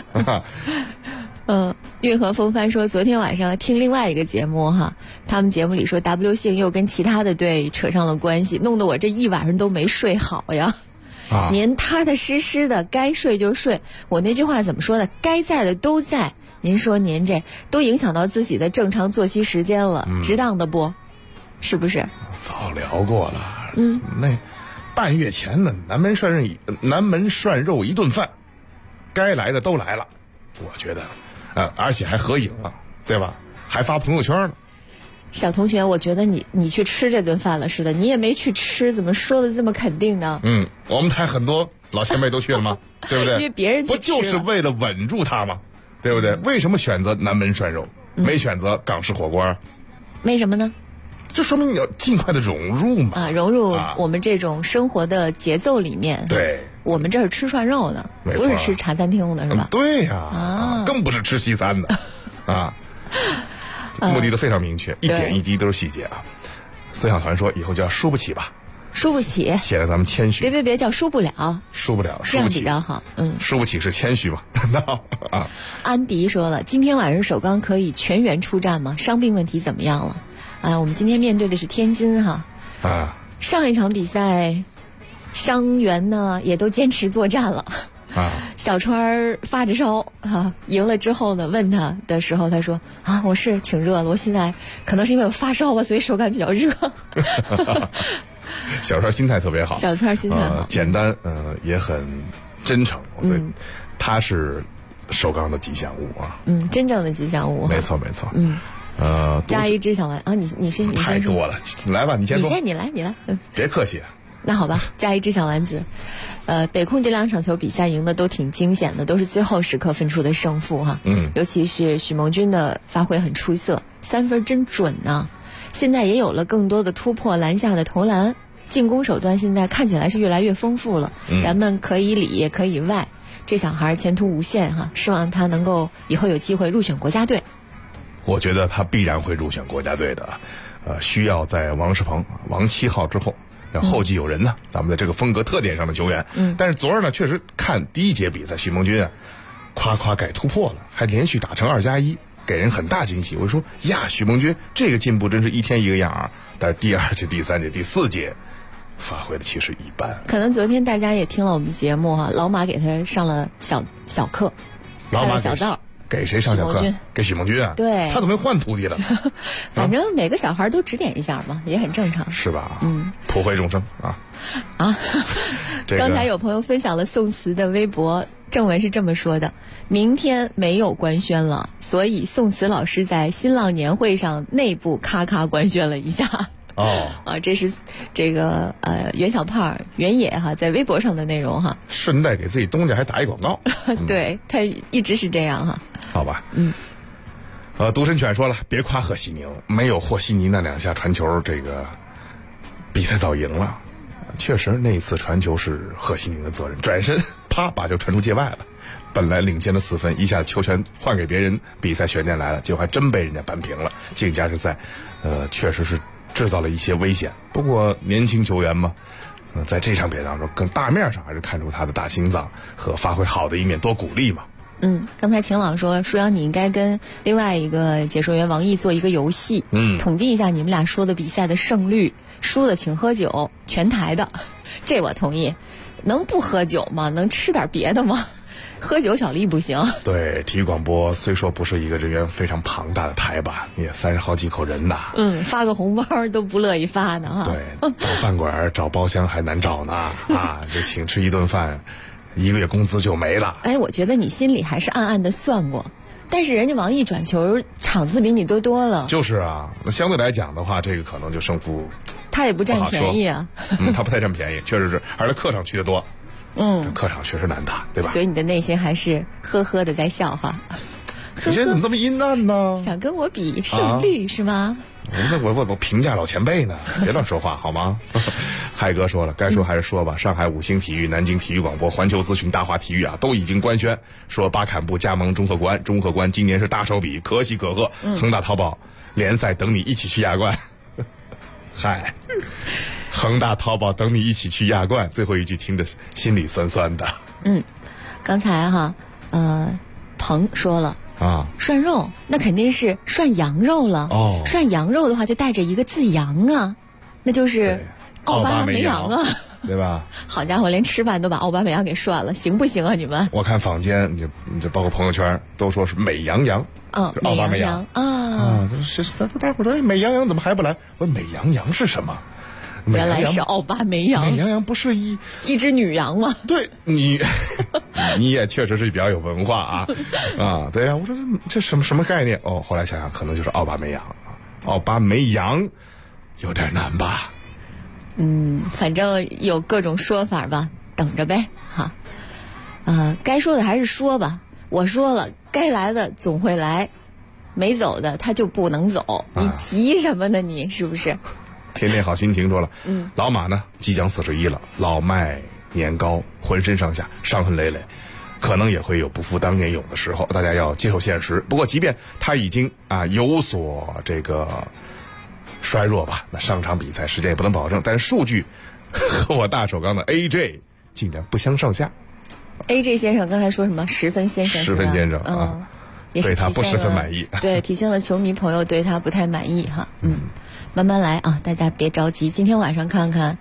运河风帆说，昨天晚上听另外一个节目哈，他们节目里说 W 姓又跟其他的队扯上了关系，弄得我这一晚上都没睡好呀。您踏踏实实的该睡就睡，我那句话怎么说的？该在的都在。您说您这都影响到自己的正常作息时间了，值当的不？是不是？ 早聊过了。那半月前呢，南门涮肉一顿饭，该来的都来了，我觉得，而且还合影了，对吧？还发朋友圈呢。 小同学，我觉得你去吃这顿饭了似的，你也没去吃，怎么说的这么肯定呢？ 我们台很多老前辈都去了吗？对不对？ 因为别人去吃了， 不就是为了稳住他吗？对不对？为什么选择南门涮肉，没选择港式火锅？ 为什么呢？ 就说明你要尽快的融入嘛。 融入我们这种生活的节奏里面。 对， 我们这是吃涮肉的，不是吃茶餐厅的，是吧？ 对呀，更不是吃西餐的啊。目的都非常明确，一点一滴都是细节啊。孙小团说以后叫输不起吧， 输不起写了咱们谦虚， 别叫输不了， 输不了， 这样比较好。 输不起是谦虚嘛？难道啊？ 安迪说了，今天晚上首钢可以全员出战吗？伤病问题怎么样了？我们今天面对的是天津哈。上一场比赛，伤员呢也都坚持作战了。小川发着烧赢了之后呢，问他的时候，他说我是挺热的，我现在可能是因为我发烧吧，所以手感比较热。 小川心态特别好， 小川心态好， 简单也很真诚，我觉得他是首钢的吉祥物啊。 真正的吉祥物。 没错没错。 加一只小丸啊，你先太多了，来吧，你先说。 你来。 别客气。 那好吧，加一只小丸子。北控这2场球比赛赢的都挺惊险的，都是最后时刻分出的胜负哈。尤其是许梦君的发挥很出色，3分真准啊。现在也有了更多的突破篮下的投篮，进攻手段现在看起来是越来越丰富了。咱们可以里也可以外，这小孩前途无限哈，希望他能够以后有机会入选国家队。 我觉得他必然会入选国家队的，需要在王仕鹏、王7号之后。后继有人呢，咱们的这个风格特点上的球员。但是昨儿呢，确实看第一节比赛，许梦君啊，夸改突破了，还连续打成2+1，给人很大惊喜。我说呀，许梦君这个进步真是一天一个样啊！但是第2节、第3节、第4节发挥的其实一般。 可能昨天大家也听了我们节目哈，老马给他上了小课， 老马小道。 给谁上小课？给许梦君啊？ 对， 他怎么又换徒弟了？ 反正每个小孩都指点一下嘛，也很正常， 是吧？普惠众生啊！ 刚才有朋友分享了宋词的微博，正文是这么说的：明天没有官宣了，所以宋词老师在新浪年会上内部咔官宣了一下。这是这个袁小胖袁野哈在微博上的内容哈， 顺带给自己东家还打一广告。 对，他一直是这样哈。 好吧。独身犬说了，别夸贺西宁，没有和稀泥那2下传球，这个比赛早赢了。确实那一次传球是贺西宁的责任，转身啪把球传出界外了，本来领先的4分，一下球权换给别人，比赛悬念来了，结果还真被人家扳平了。竞价是在确实是制造了一些危险。不过年轻球员嘛，在这场比赛当中，跟大面上还是看出他的大心脏和发挥好的一面，多鼓励嘛。 刚才晴朗说，舒阳你应该跟另外一个解说员王毅做一个游戏，统计一下你们俩说的比赛的胜率，输的请喝酒，全台的，这我同意。能不喝酒吗？能吃点别的吗？喝酒小丽不行。 对，体育广播虽说不是一个人员非常庞大的台吧，也30好几口人呐。 发个红包都不乐意发呢哈。 对，到饭馆找包厢还难找呢这请吃一顿饭，1个月工资就没了。 我觉得你心里还是暗暗的算过，但是人家王毅转球场次比你多了。 就是啊，那相对来讲的话，这个可能就胜负他也不占便宜啊。 他不太占便宜，确实是，还是客场去的多。客场确实难打，对吧？ 所以你的内心还是呵呵的在笑哈。 你这怎么这么阴暗呢？ 想跟我比胜率是吗？ 我评价老前辈呢，别乱说话好吗？海哥说了，该说还是说吧。上海5星体育、南京体育广播、环球资讯、大华体育都已经官宣说巴坎布加盟中赫关，中赫关今年是大手笔，可喜可贺。恒大淘宝联赛等你一起去亚冠。嗨。恒大淘宝等你一起去亚冠，最后一句听着心里酸酸的。 刚才哈，鹏说了涮肉那肯定是涮羊肉了。涮羊肉的话就带着一个字羊啊，那就是奥巴梅扬啊， 对吧？ 好家伙，连吃饭都把奥巴梅扬给涮了，行不行啊你们？ 我看坊间你这包括朋友圈都说是美羊羊。奥巴梅扬大伙说美羊羊怎么还不来？我说美羊羊是什么？ 原来是奥巴梅扬。 美羊羊不是一只女羊吗？ 对，你也确实是比较有文化对呀，我说这什么概念？后来想想可能就是奥巴梅扬。奥巴梅扬有点难吧？ 反正有各种说法吧，等着呗哈。该说的还是说吧，我说了，该来的总会来，没走的他就不能走，你急什么呢？你是不是？ 天天好心情说了，老马呢即将41了，老迈年高，浑身上下伤痕累累，可能也会有不复当年勇的时候，大家要接受现实。不过即便他已经有所这个衰弱吧，那上场比赛时间也不能保证，但是数据和我大首钢的 AJ 竟然不相上下。 AJ 先生刚才说什么10分先生？10 分先生对他不十分满意。 对，体现了球迷朋友对他不太满意哈。慢慢来啊，大家别着急，今天晚上看看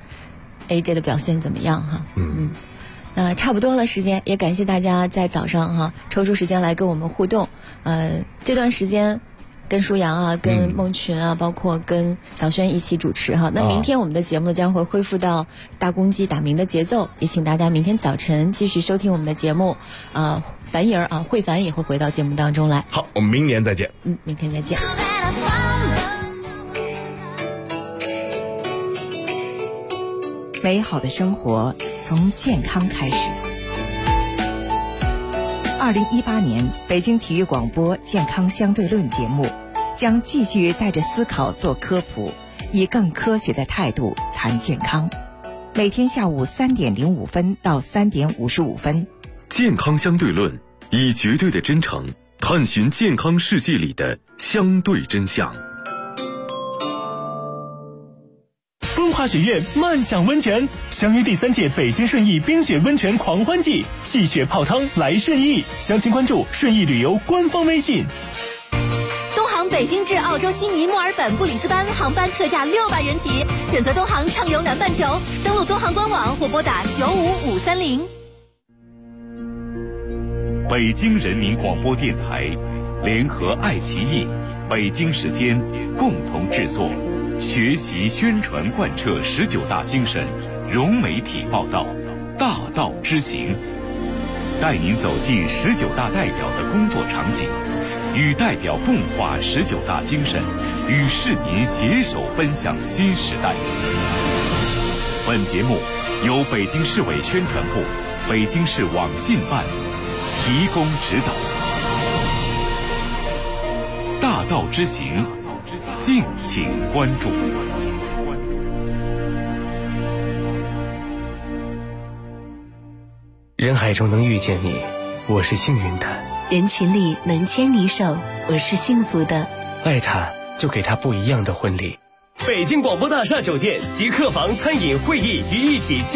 AJ 的表现怎么样哈。那差不多了时间，也感谢大家在早上抽出时间来跟我们互动。这段时间跟舒阳啊，跟孟群啊，包括跟小轩一起主持哈。那明天我们的节目将会恢复到大公鸡打鸣的节奏，也请大家明天早晨继续收听我们的节目。樊姨儿啊，慧凡也会回到节目当中来。 好，我们明年再见。 明天再见。 美好的生活从健康开始。2018年北京体育广播健康相对论节目将继续带着思考做科普，以更科学的态度谈健康。每天下午3点05分到3点55分。 健康相对论，以绝对的真诚探寻健康世界里的相对真相。 风华雪苑漫享温泉，相约第3届北京顺义冰雪温泉狂欢季，戏雪泡汤来顺义。详情关注顺义旅游官方微信。 东航北京至澳洲悉尼、墨尔本、布里斯班航班特价600元起，选择东航畅游南半球。登录东航官网或拨打95530。 北京人民广播电台联合爱奇艺、北京时间共同制作。学习宣传贯彻19大精神，融媒体报道，大道之行，带您走进19大代表的工作场景，与代表共话19大精神，与市民携手奔向新时代。本节目由北京市委宣传部、北京市网信办提供指导。大道之行，敬请关注。 人海中能遇见你，我是幸运的； 人群里能牵你手，我是幸福的。 爱他，就给他不一样的婚礼。北京广播大厦酒店集客房、餐饮、会议于一体。